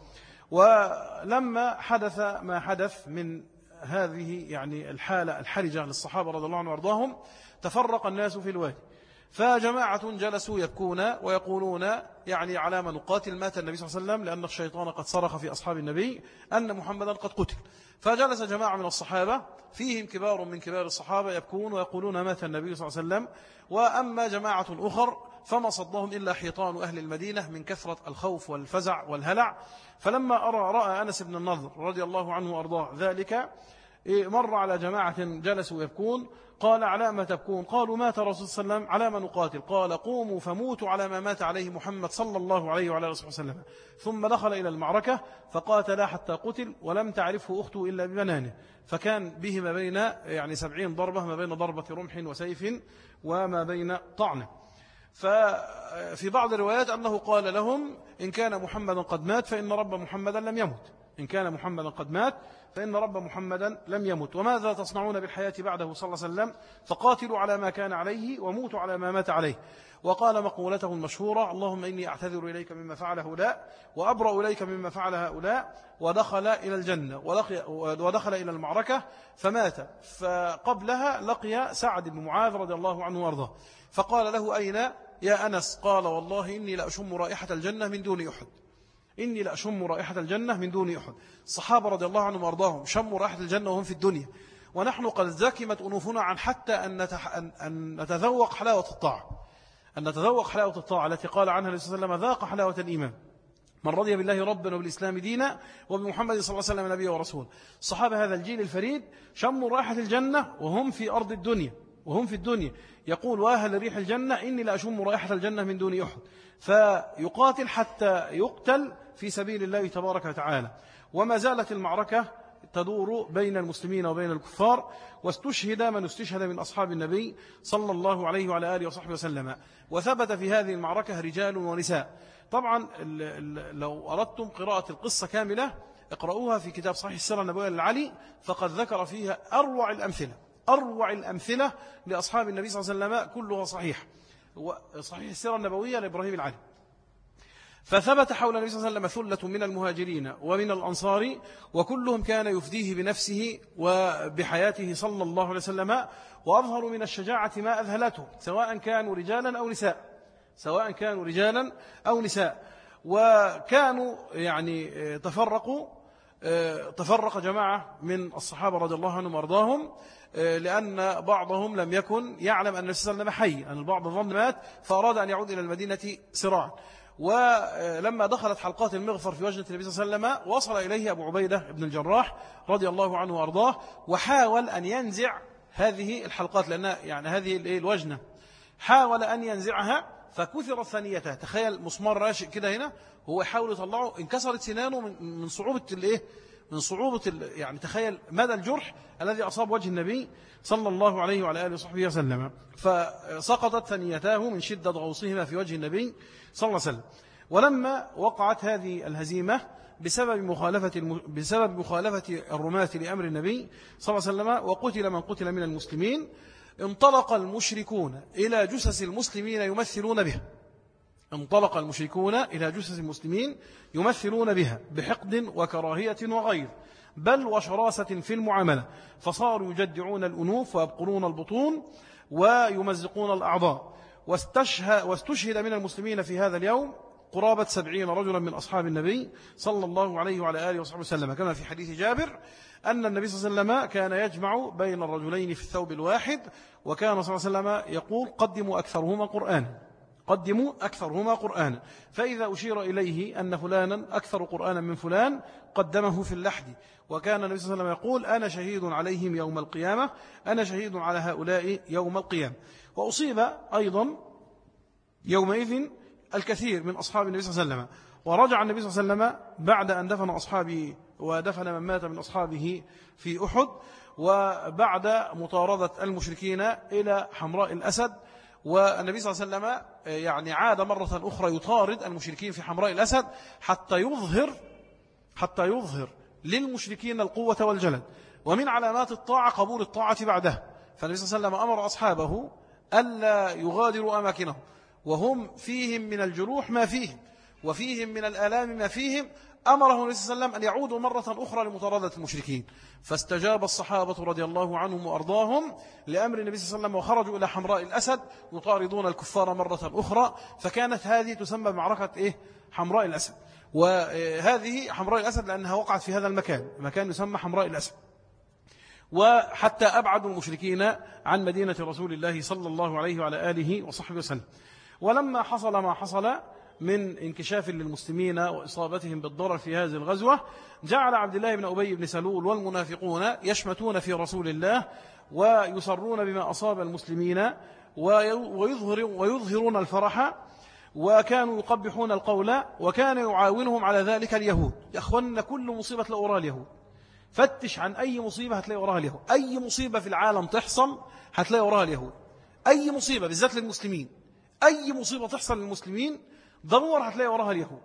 ولما حدث ما حدث من هذه يعني الحالة الحرجة للصحابة رضي الله عنهم وأرضاهم، تفرق الناس في الوادي، فجماعة جلسوا يبكون ويقولون: يعني على ما نقاتل، مات النبي صلى الله عليه وسلم، لأن الشيطان قد صرخ في أصحاب النبي أن محمدا قد قتل. فجلس جماعة من الصحابة فيهم كبار من كبار الصحابة يبكون ويقولون: مات النبي صلى الله عليه وسلم. وأما جماعة أخر فما صدهم إلا حيطان أهل المدينة من كثرة الخوف والفزع والهلع. فلما أرى رأى أنس بن النضر رضي الله عنه وأرضاه ذلك، مر على جماعة جلسوا يبكون، قال: على ما تبكون؟ قالوا: مات رسول صلى الله عليه وسلم، على ما نقاتل؟ قال: قوموا فموتوا على ما مات عليه محمد صلى الله عليه وعلى آله وسلم. ثم دخل إلى المعركة فقاتل حتى قتل، ولم تعرفه أخته إلا ببنانه، فكان به ما بين يعني سبعين ضربة، ما بين ضربة رمح وسيف وما بين طعنه. ففي بعض الروايات أنه قال لهم: إن كان محمد قد مات فإن رب محمدا لم يمت، إن كان محمدا قد مات فإن رب محمدا لم يمت، وماذا تصنعون بالحياة بعده صلى الله عليه وسلم؟ فقاتلوا على ما كان عليه وموتوا على ما مات عليه. وقال مقولته المشهورة: اللهم إني أعتذر إليك مما فعل هؤلاء وأبرأ إليك مما فعل هؤلاء. ودخل إلى الجنة ودخل إلى المعركة فمات. فقبلها لقي سعد بن معاذ رضي الله عنه وارضاه، فقال له: أين يا أنس؟ قال: والله إني لأشم رائحة الجنة من دون أحد، إني لأشم رائحة الجنة من دون أحد. الصحابة رضي الله عنهم وارضاهم شموا رائحة الجنة وهم في الدنيا، ونحن قد زكمت أنوفنا عن حتى أن, نتح... أن نتذوق حلاوة الطاعة، أن نتذوق حلاوة الطاعة التي قال عنها النبي صلى الله عليه وسلم: ذاق حلاوة الإيمان من رضي بالله ربا وبالإسلام دينا وبمحمد صلى الله عليه وسلم نبيا ورسول. الصحابة هذا الجيل الفريد شموا رائحة الجنة وهم في أرض الدنيا، وهم في الدنيا. يقول: وأهل ريح الجنة إني لأشم رائحة الجنة من دون أحد. فيقاتل حتى يقتل في سبيل الله تبارك وتعالى. وما زالت المعركة تدور بين المسلمين وبين الكفار، واستشهد من استشهد من أصحاب النبي صلى الله عليه وعلى آله وصحبه وسلم. وثبت في هذه المعركة رجال ونساء. طبعا لو أردتم قراءة القصة كاملة اقرأوها في كتاب صحيح السيرة النبوية للعلي، فقد ذكر فيها أروع الأمثلة أروع الأمثلة لأصحاب النبي صلى الله عليه وسلم، كلها صحيح، وصحيح السيرة النبوية لإبراهيم العلي. فثبت حول النبي صلى الله عليه وسلم ثلة من المهاجرين ومن الأنصار، وكلهم كان يفديه بنفسه وبحياته صلى الله عليه وسلم. وأظهر من الشجاعة ما أذهلته، سواء كانوا رجالا أو نساء سواء كانوا رجالا أو نساء وكانوا يعني تفرقوا تفرق جماعة من الصحابة رضي الله عنهم وارضاهم، لأن بعضهم لم يكن يعلم أن النبي صلى الله عليه وسلم حي، أن البعض ظن مات فأراد أن يعود إلى المدينة سراعا. ولما دخلت حلقات المغفر في وجنة النبي صلى الله عليه وسلم وصل إليه أبو عبيدة بن الجراح رضي الله عنه وارضاه، وحاول أن ينزع هذه الحلقات، لأن يعني هذه الوجنة حاول أن ينزعها فكثرت ثنيتها. تخيل مسمار راشق كده هنا، هو يحاول يطلعه، انكسرت سنانه من من صعوبة الايه من صعوبة يعني تخيل مدى الجرح الذي أصاب وجه النبي صلى الله عليه وعلى آله وصحبه وسلم. فسقطت ثنيتاه من شدة غوصهما في وجه النبي صلى الله عليه وسلم. ولما وقعت هذه الهزيمة بسبب مخالفة الم... بسبب مخالفة الرماة لأمر النبي صلى الله عليه وسلم، وقتل من قتل من المسلمين، انطلق المشركون إلى جثث المسلمين يمثلون بها انطلق المشركون إلى جثث المسلمين يمثلون بها بحقد وكراهية وغير، بل وشراسة في المعاملة، فصاروا يجدعون الأنوف ويبقرون البطون ويمزقون الأعضاء. واستشهد من المسلمين في هذا اليوم قرابة سبعين رجلا من أصحاب النبي صلى الله عليه وعلى آله وصحبه وسلم، كما في حديث جابر أن النبي صلى الله عليه وسلم كان يجمع بين الرجلين في الثوب الواحد، وكان صلى الله عليه وسلم يقول قدموا أكثرهما قرآنا قدموا أكثرهما قرآنا فإذا أشير إليه أن فلانا أكثر قرآنا من فلان قدمه في اللحد. وكان النبي صلى الله عليه وسلم يقول أنا شهيد عليهم يوم القيامة أنا شهيد على هؤلاء يوم القيامة. وأصيب أيضا يومئذ الكثير من أصحاب النبي صلى الله عليه وسلم، ورجع النبي صلى الله عليه وسلم بعد أن دفن أصحابه ودفن من مات من أصحابه في أحد، وبعد مطاردة المشركين إلى حمراء الأسد. والنبي صلى الله عليه وسلم يعني عاد مرة أخرى يطارد المشركين في حمراء الأسد حتى يظهر حتى يظهر للمشركين القوة والجلد. ومن علامات الطاعة قبول الطاعة بعدها، فالنبي صلى الله عليه وسلم أمر أصحابه ألا يغادروا أماكنهم وهم فيهم من الجروح ما فيهم وفيهم من الآلام ما فيهم، أمره النبي صلى الله عليه وسلم أن يعودوا مرة أخرى لمطاردة المشركين، فاستجاب الصحابة رضي الله عنهم وأرضاهم لأمر النبي صلى الله عليه وسلم وخرجوا إلى حمراء الأسد يطاردون الكفار مرة أخرى. فكانت هذه تسمى بمعركة إيه؟ حمراء الأسد. وهذه حمراء الأسد لأنها وقعت في هذا المكان، مكان يسمى حمراء الأسد، وحتى أبعدوا المشركين عن مدينة رسول الله صلى الله عليه وعلى آله وصحبه وسلم. ولما حصل ما حصل من انكشاف للمسلمين وإصابتهم بالضرر في هذه الغزوة، جعل عبد الله بن أبي بن سلول والمنافقون يشمتون في رسول الله ويصرون بما أصاب المسلمين ويظهرون الفرح، وكانوا يقبحون القول، وكان يعاونهم على ذلك اليهود. يا أخوانا كل مصيبة تلاقي وراها اليهود، فتش عن أي مصيبة هتلاقي وراها اليهود، أي مصيبة في العالم تحصل هتلاقي وراها اليهود، أي مصيبة بالذات للمسلمين، أي مصيبة تحصل للمسلمين ضرور هتلاقي وراها اليهود،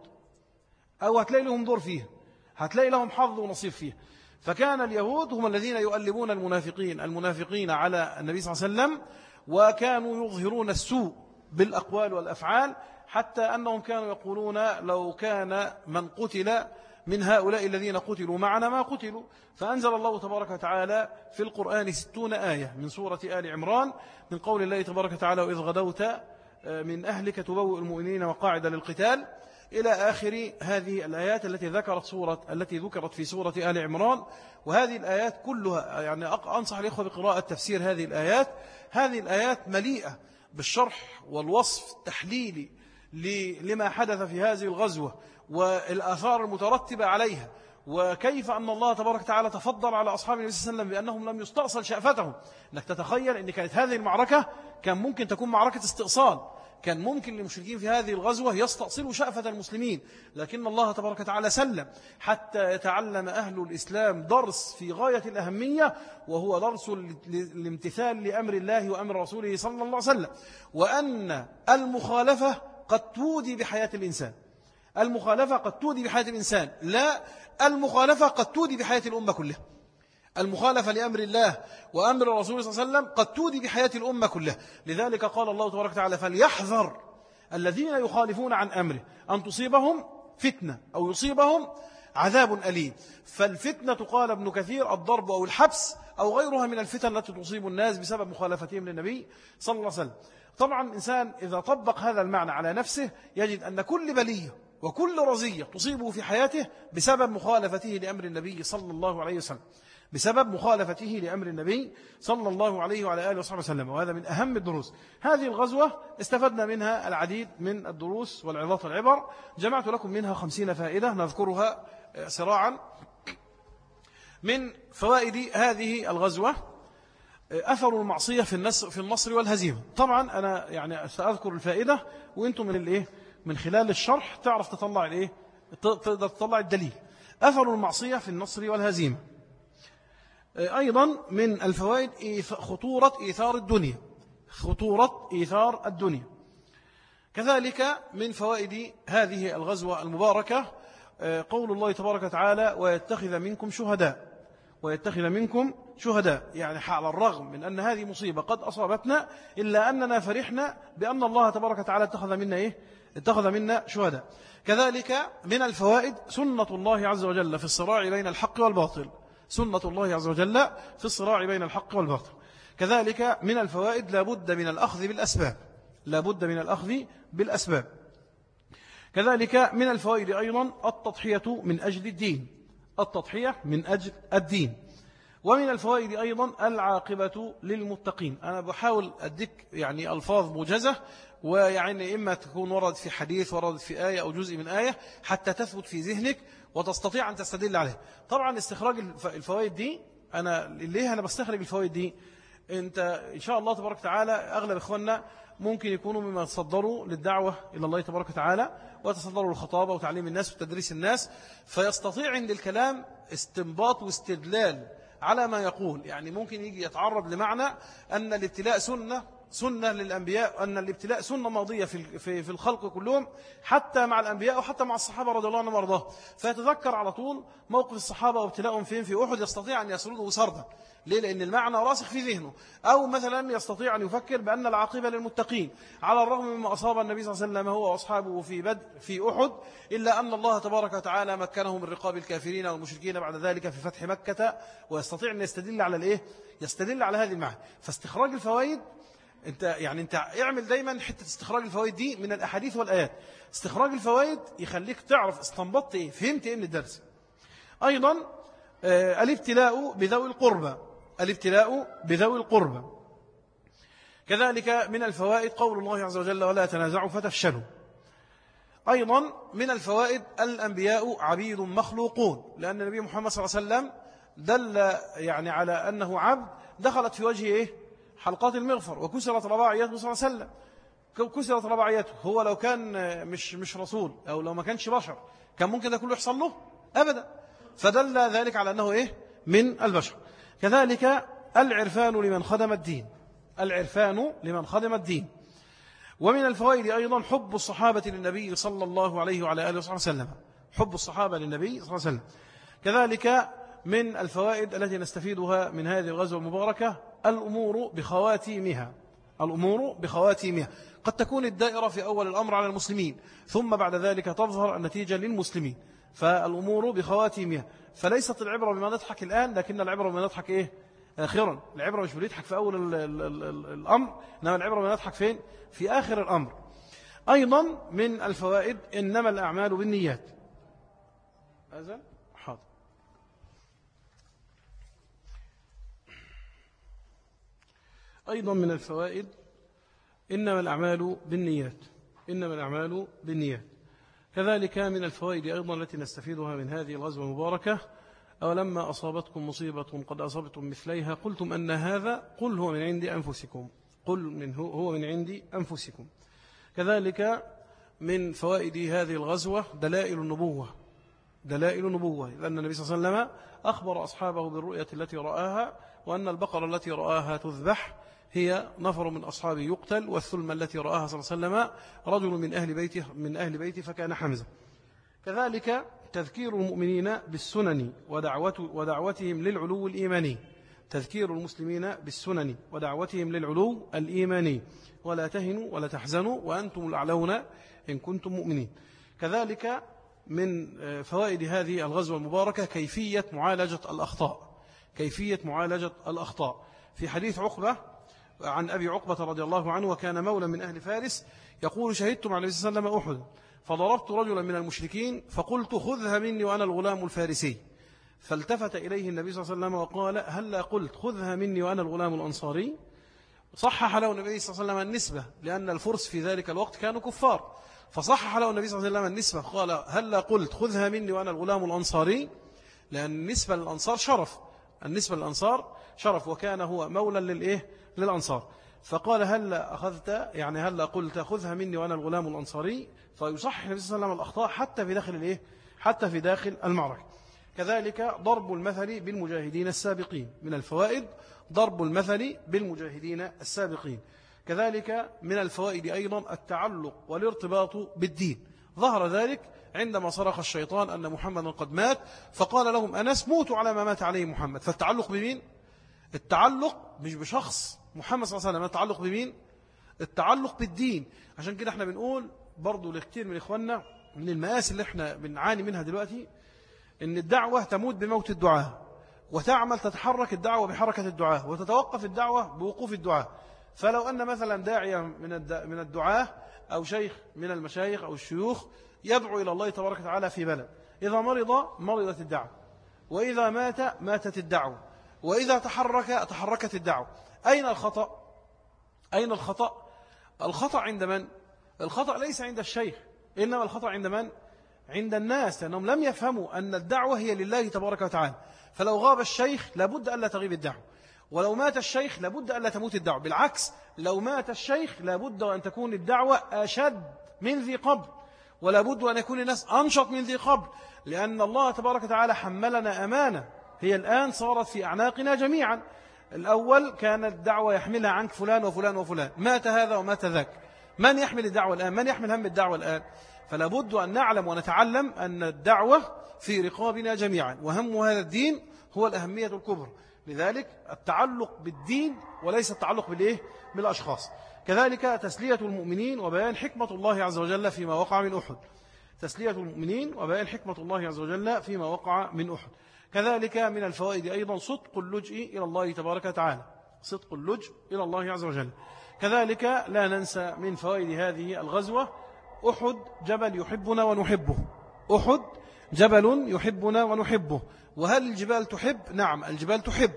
أو هتلاقي لهم دور فيها، هتلاقي لهم حظ ونصيب فيها. فكان اليهود هم الذين يؤلبون المنافقين المنافقين على النبي صلى الله عليه وسلم، وكانوا يظهرون السوء بالأقوال والأفعال، حتى أنهم كانوا يقولون لو كان من قتل من هؤلاء الذين قتلوا معنا ما قتلوا. فأنزل الله تبارك وتعالى في القرآن ستون آية من سورة آل عمران من قول الله تبارك وتعالى وإذ غدوت من أهلك تبوئ المؤمنين وقاعد للقتال إلى آخر هذه الآيات التي ذكرت سورة التي ذكرت في سورة آل عمران. وهذه الآيات كلها يعني أنصح الإخوة بقراءة تفسير هذه الآيات. هذه الآيات مليئة بالشرح والوصف التحليلي لما حدث في هذه الغزوة والآثار المترتبة عليها، وكيف أن الله تبارك وتعالى تفضل على أصحاب النبي صلى الله عليه وسلم بأنهم لم يستأصل شأفتهم. أنك تتخيل أن كانت هذه المعركة كان ممكن تكون معركة استئصال، كان ممكن للمشركين في هذه الغزوة يستأصلوا شأفة المسلمين، لكن الله تبارك وتعالى سلم حتى يتعلم أهل الإسلام درس في غاية الأهمية، وهو درس الامتثال لأمر الله وأمر رسوله صلى الله عليه وسلم، وأن المخالفة قد تودي بحياة الإنسان. المخالفة قد تودي بحياة الإنسان، لا المخالفة قد تودي بحياة الأمة كلها. المخالفة لأمر الله وأمر الرسول صلى الله عليه وسلم قد تودي بحياة الأمة كلها. لذلك قال الله تبارك وتعالى فليحذر الذين يخالفون عن أمره أن تصيبهم فتنة أو يصيبهم عذاب أليم. فالفتنة قال ابن كثير الضرب أو الحبس أو غيرها من الفتن التي تصيب الناس بسبب مخالفتهم للنبي صلى الله عليه وسلم. طبعا الإنسان إذا طبق هذا المعنى على نفسه يجد أن كل بلية وكل رزية تصيبه في حياته بسبب مخالفته لأمر النبي صلى الله عليه وسلم، بسبب مخالفته لأمر النبي صلى الله عليه وعلى آله وصحبه وسلم. وهذا من أهم الدروس. هذه الغزوة استفدنا منها العديد من الدروس والعظات والعبر، جمعت لكم منها خمسين فائدة نذكرها سراعا. من فوائد هذه الغزوة أثر المعصية في النصر في النصر والهزيمة. طبعا أنا يعني سأذكر الفائدة وأنتم من الإيه من خلال الشرح تعرف تطلع الإيه تقدر تطلع الدليل. أثر المعصية في النصر والهزيمة. أيضا من الفوائد خطورة إيثار الدنيا، خطورة إيثار الدنيا. كذلك من فوائد هذه الغزوة المباركة قول الله تبارك وتعالى ويتخذ منكم شهداء، ويتخذ منكم شهداء، يعني على الرغم من أن هذه مصيبة قد أصابتنا إلا أننا فرحنا بأن الله تبارك وتعالى اتخذ منا إيه؟ اتخذ منا شهداء. كذلك من الفوائد سنة الله عز وجل في الصراع بين الحق والباطل، سنة الله عز وجل في الصراع بين الحق والباطل. كذلك من الفوائد لابد من الأخذ بالأسباب، لابد من الأخذ بالأسباب. كذلك من الفوائد أيضا التضحية من أجل الدين، التضحية من أجل الدين. ومن الفوائد أيضا العاقبة للمتقين. أنا بحاول أديك يعني ألفاظ موجزة، ويعني إما تكون ورد في حديث ورد في آية أو جزء من آية حتى تثبت في ذهنك وتستطيع أن تستدل عليه. طبعا استخراج الفوائد دي، أنا ليه أنا بستخرج الفوائد دي؟ أنت إن شاء الله تبارك وتعالى أغلب إخواننا ممكن يكونوا مما تصدروا للدعوة إلى الله تبارك وتعالى وتصدروا للخطابة وتعليم الناس وتدريس الناس، فيستطيع عند الكلام استنباط واستدلال على ما يقول. يعني ممكن يجي يتعرض لمعنى أن الابتلاء سنة سنة للأنبياء، أن الابتلاء سنة ماضية في في في الخلق كلهم، حتى مع الأنبياء وحتى مع الصحابة رضي الله عنهم وارضاهم. فيتذكر على طول موقف الصحابة وابتلاءهم فين في أحد، يستطيع أن يسرده سردا. ليه؟ لأن المعنى راسخ في ذهنه. أو مثلا يستطيع أن يفكر بأن العاقبة للمتقين على الرغم مما أصاب النبي صلى الله عليه وسلم هو وأصحابه في بدء في أحد، إلا أن الله تبارك وتعالى مكنه من رقاب الكافرين والمشركين بعد ذلك في فتح مكة. ويستطيع أن يستدل على الإيه؟ يستدل على هذه المعنى. فاستخراج الفوائد انت يعني انت اعمل دايما حته استخراج الفوائد دي من الاحاديث والايات. استخراج الفوائد يخليك تعرف استنبطت ايه، فهمت ايه من الدرس. ايضا آه الابتلاء بذوي القربى، الابتلاء بذوي القربى. كذلك من الفوائد قول الله عز وجل ولا تنازعوا فتفشلوا. ايضا من الفوائد الانبياء عبيد مخلوقون، لان النبي محمد صلى الله عليه وسلم دل يعني على انه عبد دخلت في وجهه ايه حلقات المغفر وكسرت رباعيته صلى الله عليه وسلم، كسرت رباعيته. هو لو كان مش مش رسول أو لو ما كانش بشر كان ممكن ده كله يحصل له أبدا. فدل ذلك على أنه إيه من البشر. كذلك العرفان لمن خدم الدين، العرفان لمن خدم الدين. ومن الفوائد أيضا حب الصحابة للنبي صلى الله عليه وعلى آله وصحبه وسلم، حب الصحابة للنبي صلى الله عليه وسلم. كذلك من الفوائد التي نستفيدها من هذه الغزوة المباركة الأمور بخواتيمها، الأمور بخواتيمها. قد تكون الدائرة في أول الأمر على المسلمين، ثم بعد ذلك تظهر النتيجة للمسلمين. فالأمور بخواتيمها، فليست العبرة بما نضحك الآن، لكن العبرة بما نضحك إيه آخرا. العبرة مش بنضحك في أول ال ال ال ال الأمر، إنما العبرة بما نضحك فين في آخر الأمر. أيضا من الفوائد إنما الأعمال بالنيات. أزل حاضر. أيضا من الفوائد إنما الأعمال بالنيات، إنما الأعمال بالنيات. كذلك من الفوائد أيضا التي نستفيدها من هذه الغزوة المباركة أولما أصابتكم مصيبة قد أصبتم مثليها قلتم أن هذا قل هو من عند أنفسكم، قل من هو, هو من عند أنفسكم. كذلك من فوائد هذه الغزوة دلائل النبوة، دلائل النبوة، لأن النبي صلى الله عليه وسلم أخبر أصحابه بالرؤية التي رآها، وأن البقرة التي رآها تذبح هي نفر من أصحابه يقتل، والثلمة التي رآها صلى الله عليه وسلم رجل من أهل بيته من أهل بيته فكان حمزة. كذلك تذكير المؤمنين بالسنن ودعوة ودعوتهم للعلو الإيماني، تذكير المسلمين بالسنن ودعوتهم للعلو الإيماني، ولا تهنوا ولا تحزنوا وأنتم الأعلون إن كنتم مؤمنين. كذلك من فوائد هذه الغزوة المباركة كيفية معالجة الأخطاء، كيفية معالجة الأخطاء. في حديث عقبة عن أبي عقبة رضي الله عنه وكان مولى من أهل فارس يقول شهدت مع النبي صلى الله عليه وسلم أحد فضربت رجلا من المشركين فقلت خذها مني وأنا الغلام الفارسي. فالتفت إليه النبي صلى الله عليه وسلم وقال هل لا قلت خذها مني وأنا الغلام الأنصاري؟ صحح له النبي صلى الله عليه وسلم النسبة، لأن الفرس في ذلك الوقت كانوا كفار، فصحح له النبي صلى الله عليه وسلم النسبة، قال هل لا قلت خذها مني وأنا الغلام الأنصاري؟ لأن النسبة للأنصار شرف، النسبة للأنصار شرف، وكان هو مولا للإيه؟ للأنصار. فقال هل أخذت، يعني هل قلت خذها مني وأنا الغلام الأنصاري؟ فيصحح النبي صلى الله عليه وسلم الأخطاء حتى في داخل الإيه؟ حتى في داخل المعركة. كذلك ضرب المثل بالمجاهدين السابقين، من الفوائد ضرب المثل بالمجاهدين السابقين. كذلك من الفوائد أيضا التعلق والارتباط بالدين. ظهر ذلك عندما صرخ الشيطان أن محمدا قد مات، فقال لهم أنس موتوا على ما مات عليه محمد. فالتعلق بمين؟ التعلق مش بشخص محمد صلى الله عليه وسلم، التعلق بمين؟ التعلق بالدين. عشان كده احنا بنقول برضو لكتير من إخواننا من المآسي اللي احنا بنعاني منها دلوقتي، إن الدعوة تموت بموت الدعاء، وتعمل تتحرك الدعوة بحركة الدعاء، وتتوقف الدعوة بوقوف الدعاء. فلو أن مثلا داعية من الدعاء أو شيخ من المشايخ أو الشيوخ يدعو إلى الله تبارك وتعالى في بلد، إذا مرض مرضت الدعوة، وإذا مات ماتت الدعوة، وإذا تحرك تحركت الدعوة. أين الخطأ؟ أين الخطأ؟ الخطأ عند من؟ الخطأ ليس عند الشيخ، إنما الخطأ عند من؟ عند الناس، لأنهم لم يفهموا أن الدعوة هي لله تبارك وتعالى. فلو غاب الشيخ لابد ألا تغيب الدعوة، ولو مات الشيخ لابد ألا تموت الدعوة. بالعكس، لو مات الشيخ لابد أن تكون الدعوة أشد من ذي قبل، ولابد أن يكون الناس أنشط من ذي قبل، لأن الله تبارك وتعالى حملنا أمانة هي الآن صارت في أعناقنا جميعا. الأول كانت الدعوة يحملها عنك فلان وفلان وفلان، مات هذا ومات ذاك، من يحمل الدعوة الآن؟ من يحمل هم الدعوة الآن؟ فلابد أن نعلم ونتعلم أن الدعوة في رقابنا جميعا، وهم هذا الدين هو الأهمية الكبرى. لذلك التعلق بالدين وليس التعلق بالإيه؟ بالأشخاص. كذلك تسلية المؤمنين وبيان حكمة الله عز وجل فيما وقع من أحد. تسلية المؤمنين وبيان حكمة الله عز وجل فيما وقع من أحد. كذلك من الفوائد أيضا صدق اللجء إلى الله تبارك وتعالى، صدق اللجء إلى الله عز وجل. كذلك لا ننسى من فوائد هذه الغزوة أحد جبل يحبنا ونحبه، أحد جبل يحبنا ونحبه. وهل الجبال تحب؟ نعم الجبال تحب.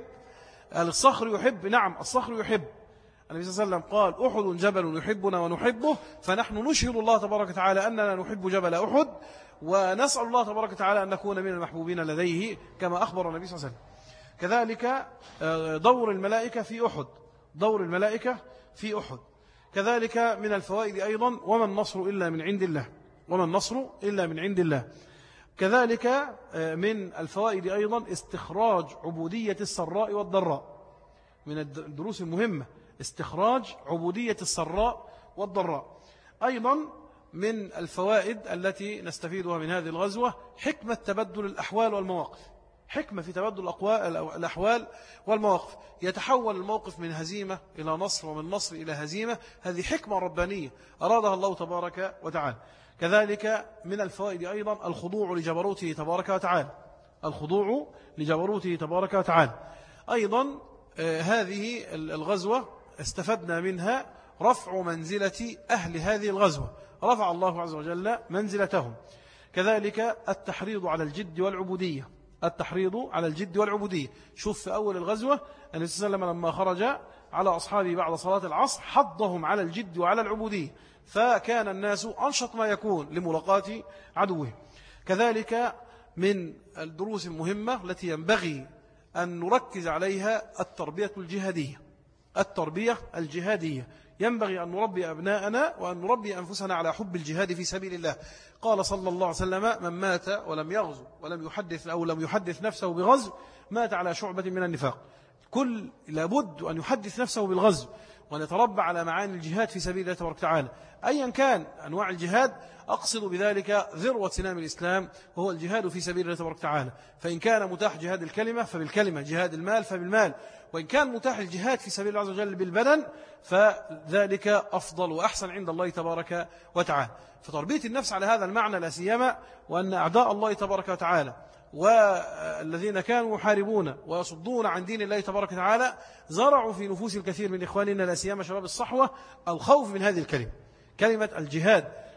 الصخر يحب؟ نعم الصخر يحب. النبي صلى الله عليه وسلم قال أحد جبل يحبنا ونحبه، فنحن نشهد الله تبارك وتعالى أننا نحب جبل أحد، ونسأل الله تبارك وتعالى أن نكون من المحبوبين لديه كما أخبر النبي صلى الله عليه وسلم. كذلك دور الملائكة في أحد، دور الملائكة في أحد. كذلك من الفوائد أيضا وما النصر إلا من عند الله، وما النصر إلا من عند الله. كذلك من الفوائد أيضا استخراج عبودية السراء والضراء، من الدروس المهمة استخراج عبودية السراء والضراء. أيضا من الفوائد التي نستفيدها من هذه الغزوة حكمة تبدل الأحوال والمواقف، حكمة في تبدل الأحوال والمواقف، يتحول الموقف من هزيمة إلى نصر ومن نصر إلى هزيمة، هذه حكمة ربانية أرادها الله تبارك وتعالى. كذلك من الفوائد أيضا الخضوع لجبروته تبارك وتعالى، الخضوع لجبروته تبارك وتعالى. أيضا آه هذه الغزوة استفدنا منها رفع منزلة أهل هذه الغزوة، رفع الله عز وجل منزلتهم. كذلك التحريض على الجد والعبودية، التحريض على الجد والعبودية. شوف في أول الغزوة النبي صلى الله عليه وسلم لما خرج على أصحابه بعد صلاة العصر حضهم على الجد وعلى العبودية، فكان الناس أنشط ما يكون لملاقاة عدوه. كذلك من الدروس المهمة التي ينبغي أن نركز عليها التربية الجهادية، التربية الجهادية. ينبغي أن نربي أبناءنا وأن نربي أنفسنا على حب الجهاد في سبيل الله. قال صلى الله عليه وسلم من مات ولم يغزو ولم يحدث أو لم يحدث نفسه بغزو مات على شعبة من النفاق. كل لابد أن يحدث نفسه بالغزو وأن يتربى على معاني الجهاد في سبيل الله تبارك وتعالى أيا كان أنواع الجهاد. أقصد بذلك ذروة سنام الإسلام وهو الجهاد في سبيل الله تبارك وتعالى. فإن كان متاح جهاد الكلمة فبالكلمة، جهاد المال فبالمال، وإن كان متاح الجهاد في سبيل الله عز وجل بالبدن فذلك أفضل وأحسن عند الله تبارك وتعالى. فتربية النفس على هذا المعنى لا سيما وأن أعداء الله تبارك وتعالى والذين كانوا يحاربون ويصدون عن دين الله تبارك وتعالى زرعوا في نفوس الكثير من إخواننا لا سيما شباب الصحوة الخوف من هذه الكلمة، كلمة الجهاد.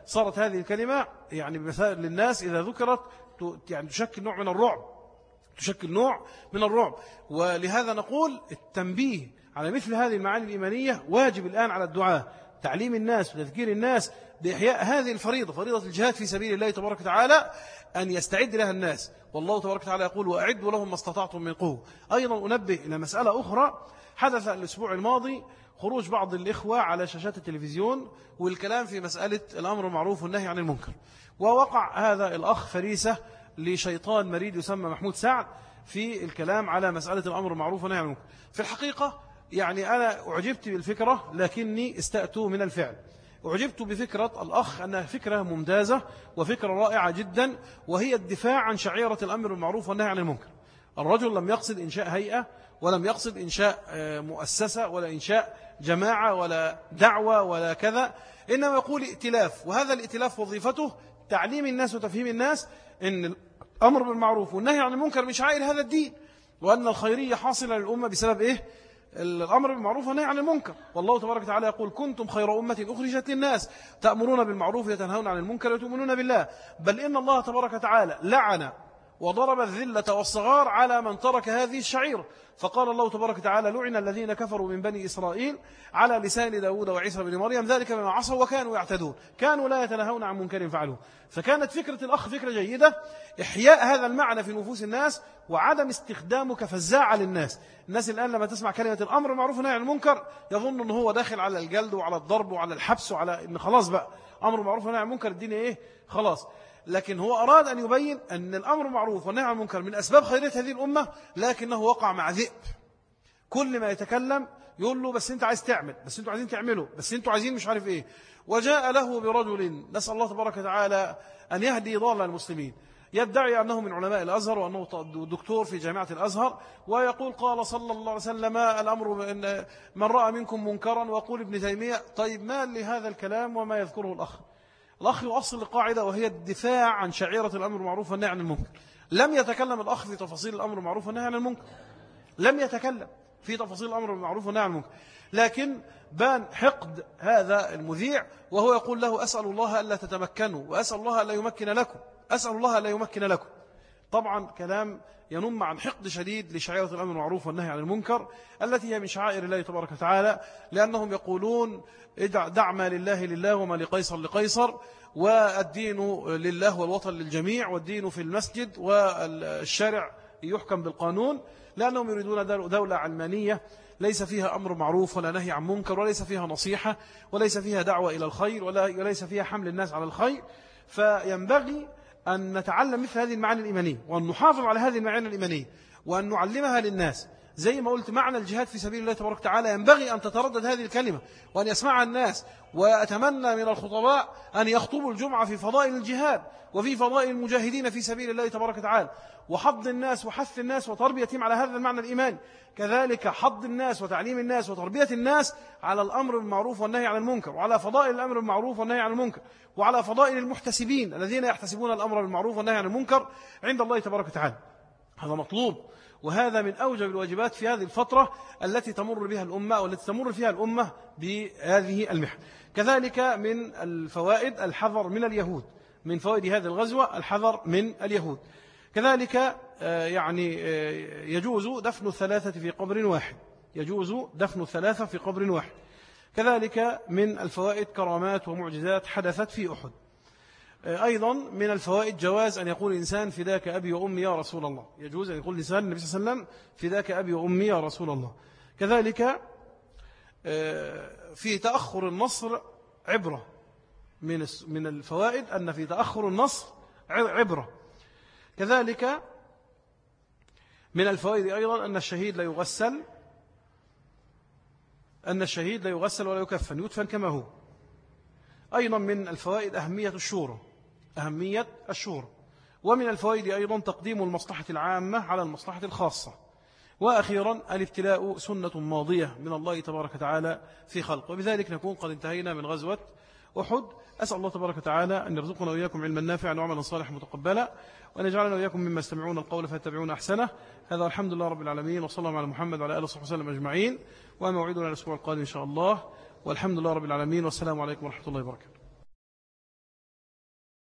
صارت هذه الكلمة يعني مثال للناس إذا ذكرت يعني تشكل نوع من الرعب، تشكل نوع من الرعب. ولهذا نقول التنبيه على مثل هذه المعاني الإيمانية واجب الآن على الدعاة، تعليم الناس وتذكير الناس بإحياء هذه الفريضة، فريضة الجهاد في سبيل الله تبارك وتعالى، أن يستعد لها الناس. والله تبارك وتعالى يقول وأعدوا لهم ما استطعتم من قوة. أيضا أنبه إلى مسألة أخرى حدث الأسبوع الماضي، خروج بعض الإخوة على شاشات التلفزيون والكلام في مسألة الأمر بالمعروف والنهي عن المنكر. ووقع هذا الأخ فريسة لشيطان مريد يسمى محمود سعد في الكلام على مسألة الأمر بالمعروف والنهي عن المنكر. في الحقيقة يعني أنا أعجبت بالفكرة لكني استأت من الفعل. أعجبت بفكرة الأخ أنها فكرة ممتازة وفكرة رائعة جدا، وهي الدفاع عن شعيرة الأمر بالمعروف والنهي عن المنكر. الرجل لم يقصد إنشاء هيئة، ولم يقصد إنشاء مؤسسة، ولا إنشاء جماعة، ولا دعوة، ولا كذا، إنما يقول ائتلاف. وهذا الائتلاف وظيفته تعليم الناس وتفهيم الناس أن الأمر بالمعروف والنهي عن المنكر من شعائر هذا الدين، وأن الخيرية حاصلة للأمة بسبب إيه؟ الأمر بالمعروف والنهي عن المنكر. والله تبارك وتعالى يقول كنتم خير أمة أخرجت للناس تأمرون بالمعروف وتنهون عن المنكر وتؤمنون بالله. بل إن الله تبارك وتعالى لعن وضرب الذلة والصغار على من ترك هذه الشعيرة، فقال الله تبارك وتعالى لعن الذين كفروا من بني إسرائيل على لسان داود وعيسى بن مريم ذلك بما عصوا وكانوا يعتدون كانوا لا يتناهون عن منكر فعلوه. فكانت فكرة الأخ فكرة جيدة، إحياء هذا المعنى في نفوس الناس وعدم استخدامه كفزاعة للناس. الناس الآن لما تسمع كلمة الأمر بالمعروف والنهي عن المنكر يظن أنه هو داخل على الجلد وعلى الضرب وعلى الحبس وعلى إن خلاص بقى أمر بالمعروف والنهي عن المنكر الدين إيه خلاص. لكن هو أراد أن يبين أن الأمر بالمعروف والنهي عن المنكر من أسباب خيرية هذه الأمة، لكنه وقع مع ذئب. كل ما يتكلم يقول له بس أنت عايز تعمل، بس أنتوا عايزين تعملوا، بس أنتوا عايزين مش عارف إيه. وجاء له برجل نسأل الله تبارك وتعالى أن يهدي ضال المسلمين، يدعي أنه من علماء الأزهر وأنه دكتور في جامعة الأزهر، ويقول قال صلى الله عليه وسلم الأمر إن من رأى منكم منكرا، ويقول ابن تيمية. طيب ما لهذا الكلام وما يذكره الأخ؟ الأخ يؤصل القاعدة وهي الدفاع عن شعيرة الأمر بالمعروف والنهي عن المنكر. لم يتكلم الأخ في تفاصيل الأمر بالمعروف والنهي عن المنكر، لم يتكلم في تفاصيل الأمر بالمعروف والنهي عن المنكر، لكن بان حقد هذا المذيع وهو يقول له أسأل الله ألا تتمكنوا، وأسأل الله ألا يمكن لكم، أسأل الله ألا يمكن لكم. طبعا كلام ينم عن حقد شديد لشعيرة الأمر بالمعروف والنهي عن المنكر التي هي من شعائر الله تبارك وتعالى، لأنهم يقولون دع ما لله لله وما لقيصر لقيصر، والدين لله والوطن للجميع، والدين في المسجد والشارع يحكم بالقانون، لأنهم يريدون دولة علمانية ليس فيها أمر معروف ولا نهي عن منكر، وليس فيها نصيحة، وليس فيها دعوة إلى الخير، وليس فيها حمل الناس على الخير. فينبغي أن نتعلم مثل هذه المعاني الإيمانية، وأن نحافظ على هذه المعاني الإيمانية، وأن نعلمها للناس. زي ما قلت معنى الجهاد في سبيل الله تبارك وتعالى ينبغي أن تتردد هذه الكلمة وأن يسمعها الناس. وأتمنى من الخطباء أن يخطبوا الجمعة في فضائل الجهاد وفي فضائل المجاهدين في سبيل الله تبارك وتعالى، وحض الناس وحث الناس وتربيتهم على هذا المعنى الإيماني. كذلك حض الناس وتعليم الناس وتربية الناس على الأمر بالمعروف والنهي عن المنكر، وعلى فضائل الأمر بالمعروف والنهي عن المنكر، وعلى فضائل المحتسبين الذين يحتسبون الأمر بالمعروف والنهي عن المنكر عند الله تبارك وتعالى. هذا مطلوب، وهذا من أوجب الواجبات في هذه الفترة التي تمر بها الأمة والتي تمر فيها الأمة بهذه المحن. كذلك من الفوائد الحذر من اليهود، من فوائد هذه الغزوة الحذر من اليهود. كذلك يعني يجوز دفن الثلاثة في قبر واحد، يجوز دفن الثلاثة في قبر واحد. كذلك من الفوائد كرامات ومعجزات حدثت في أحد. أيضا من الفوائد جواز أن يقول الإنسان فداك أبي وأمي يا رسول الله، يجوز أن يقول الإنسان النبي صلى الله عليه وسلم فداك أبي وأمي يا رسول الله. كذلك في تأخر النصر عبرة، من من الفوائد أن في تأخر النصر عبرة. كذلك من الفوائد أيضا أن الشهيد لا يغسل، أن الشهيد لا يغسل ولا يكفن، يدفن كما هو. أيضا من الفوائد أهمية الشورى، أهمية الشورى. ومن الفوائد أيضا تقديم المصلحة العامة على المصلحة الخاصة. وأخيرا الابتلاء سنة ماضية من الله تبارك وتعالى في خلقه. وبذلك نكون قد انتهينا من غزوة أحد. أسأل الله تبارك وتعالى أن يرزقنا وإياكم علما نافعا وعملا صالحا متقبلا، وأن يجعلنا وإياكم مما يستمعون القول فيتبعون أحسنه. هذا الحمد لله رب العالمين، وصلى الله على محمد وعلى آله وصحبه وسلم أجمعين، وموعدنا الأسبوع القادم إن شاء الله. والحمد لله رب العالمين، والسلام عليكم ورحمة الله وبركاته.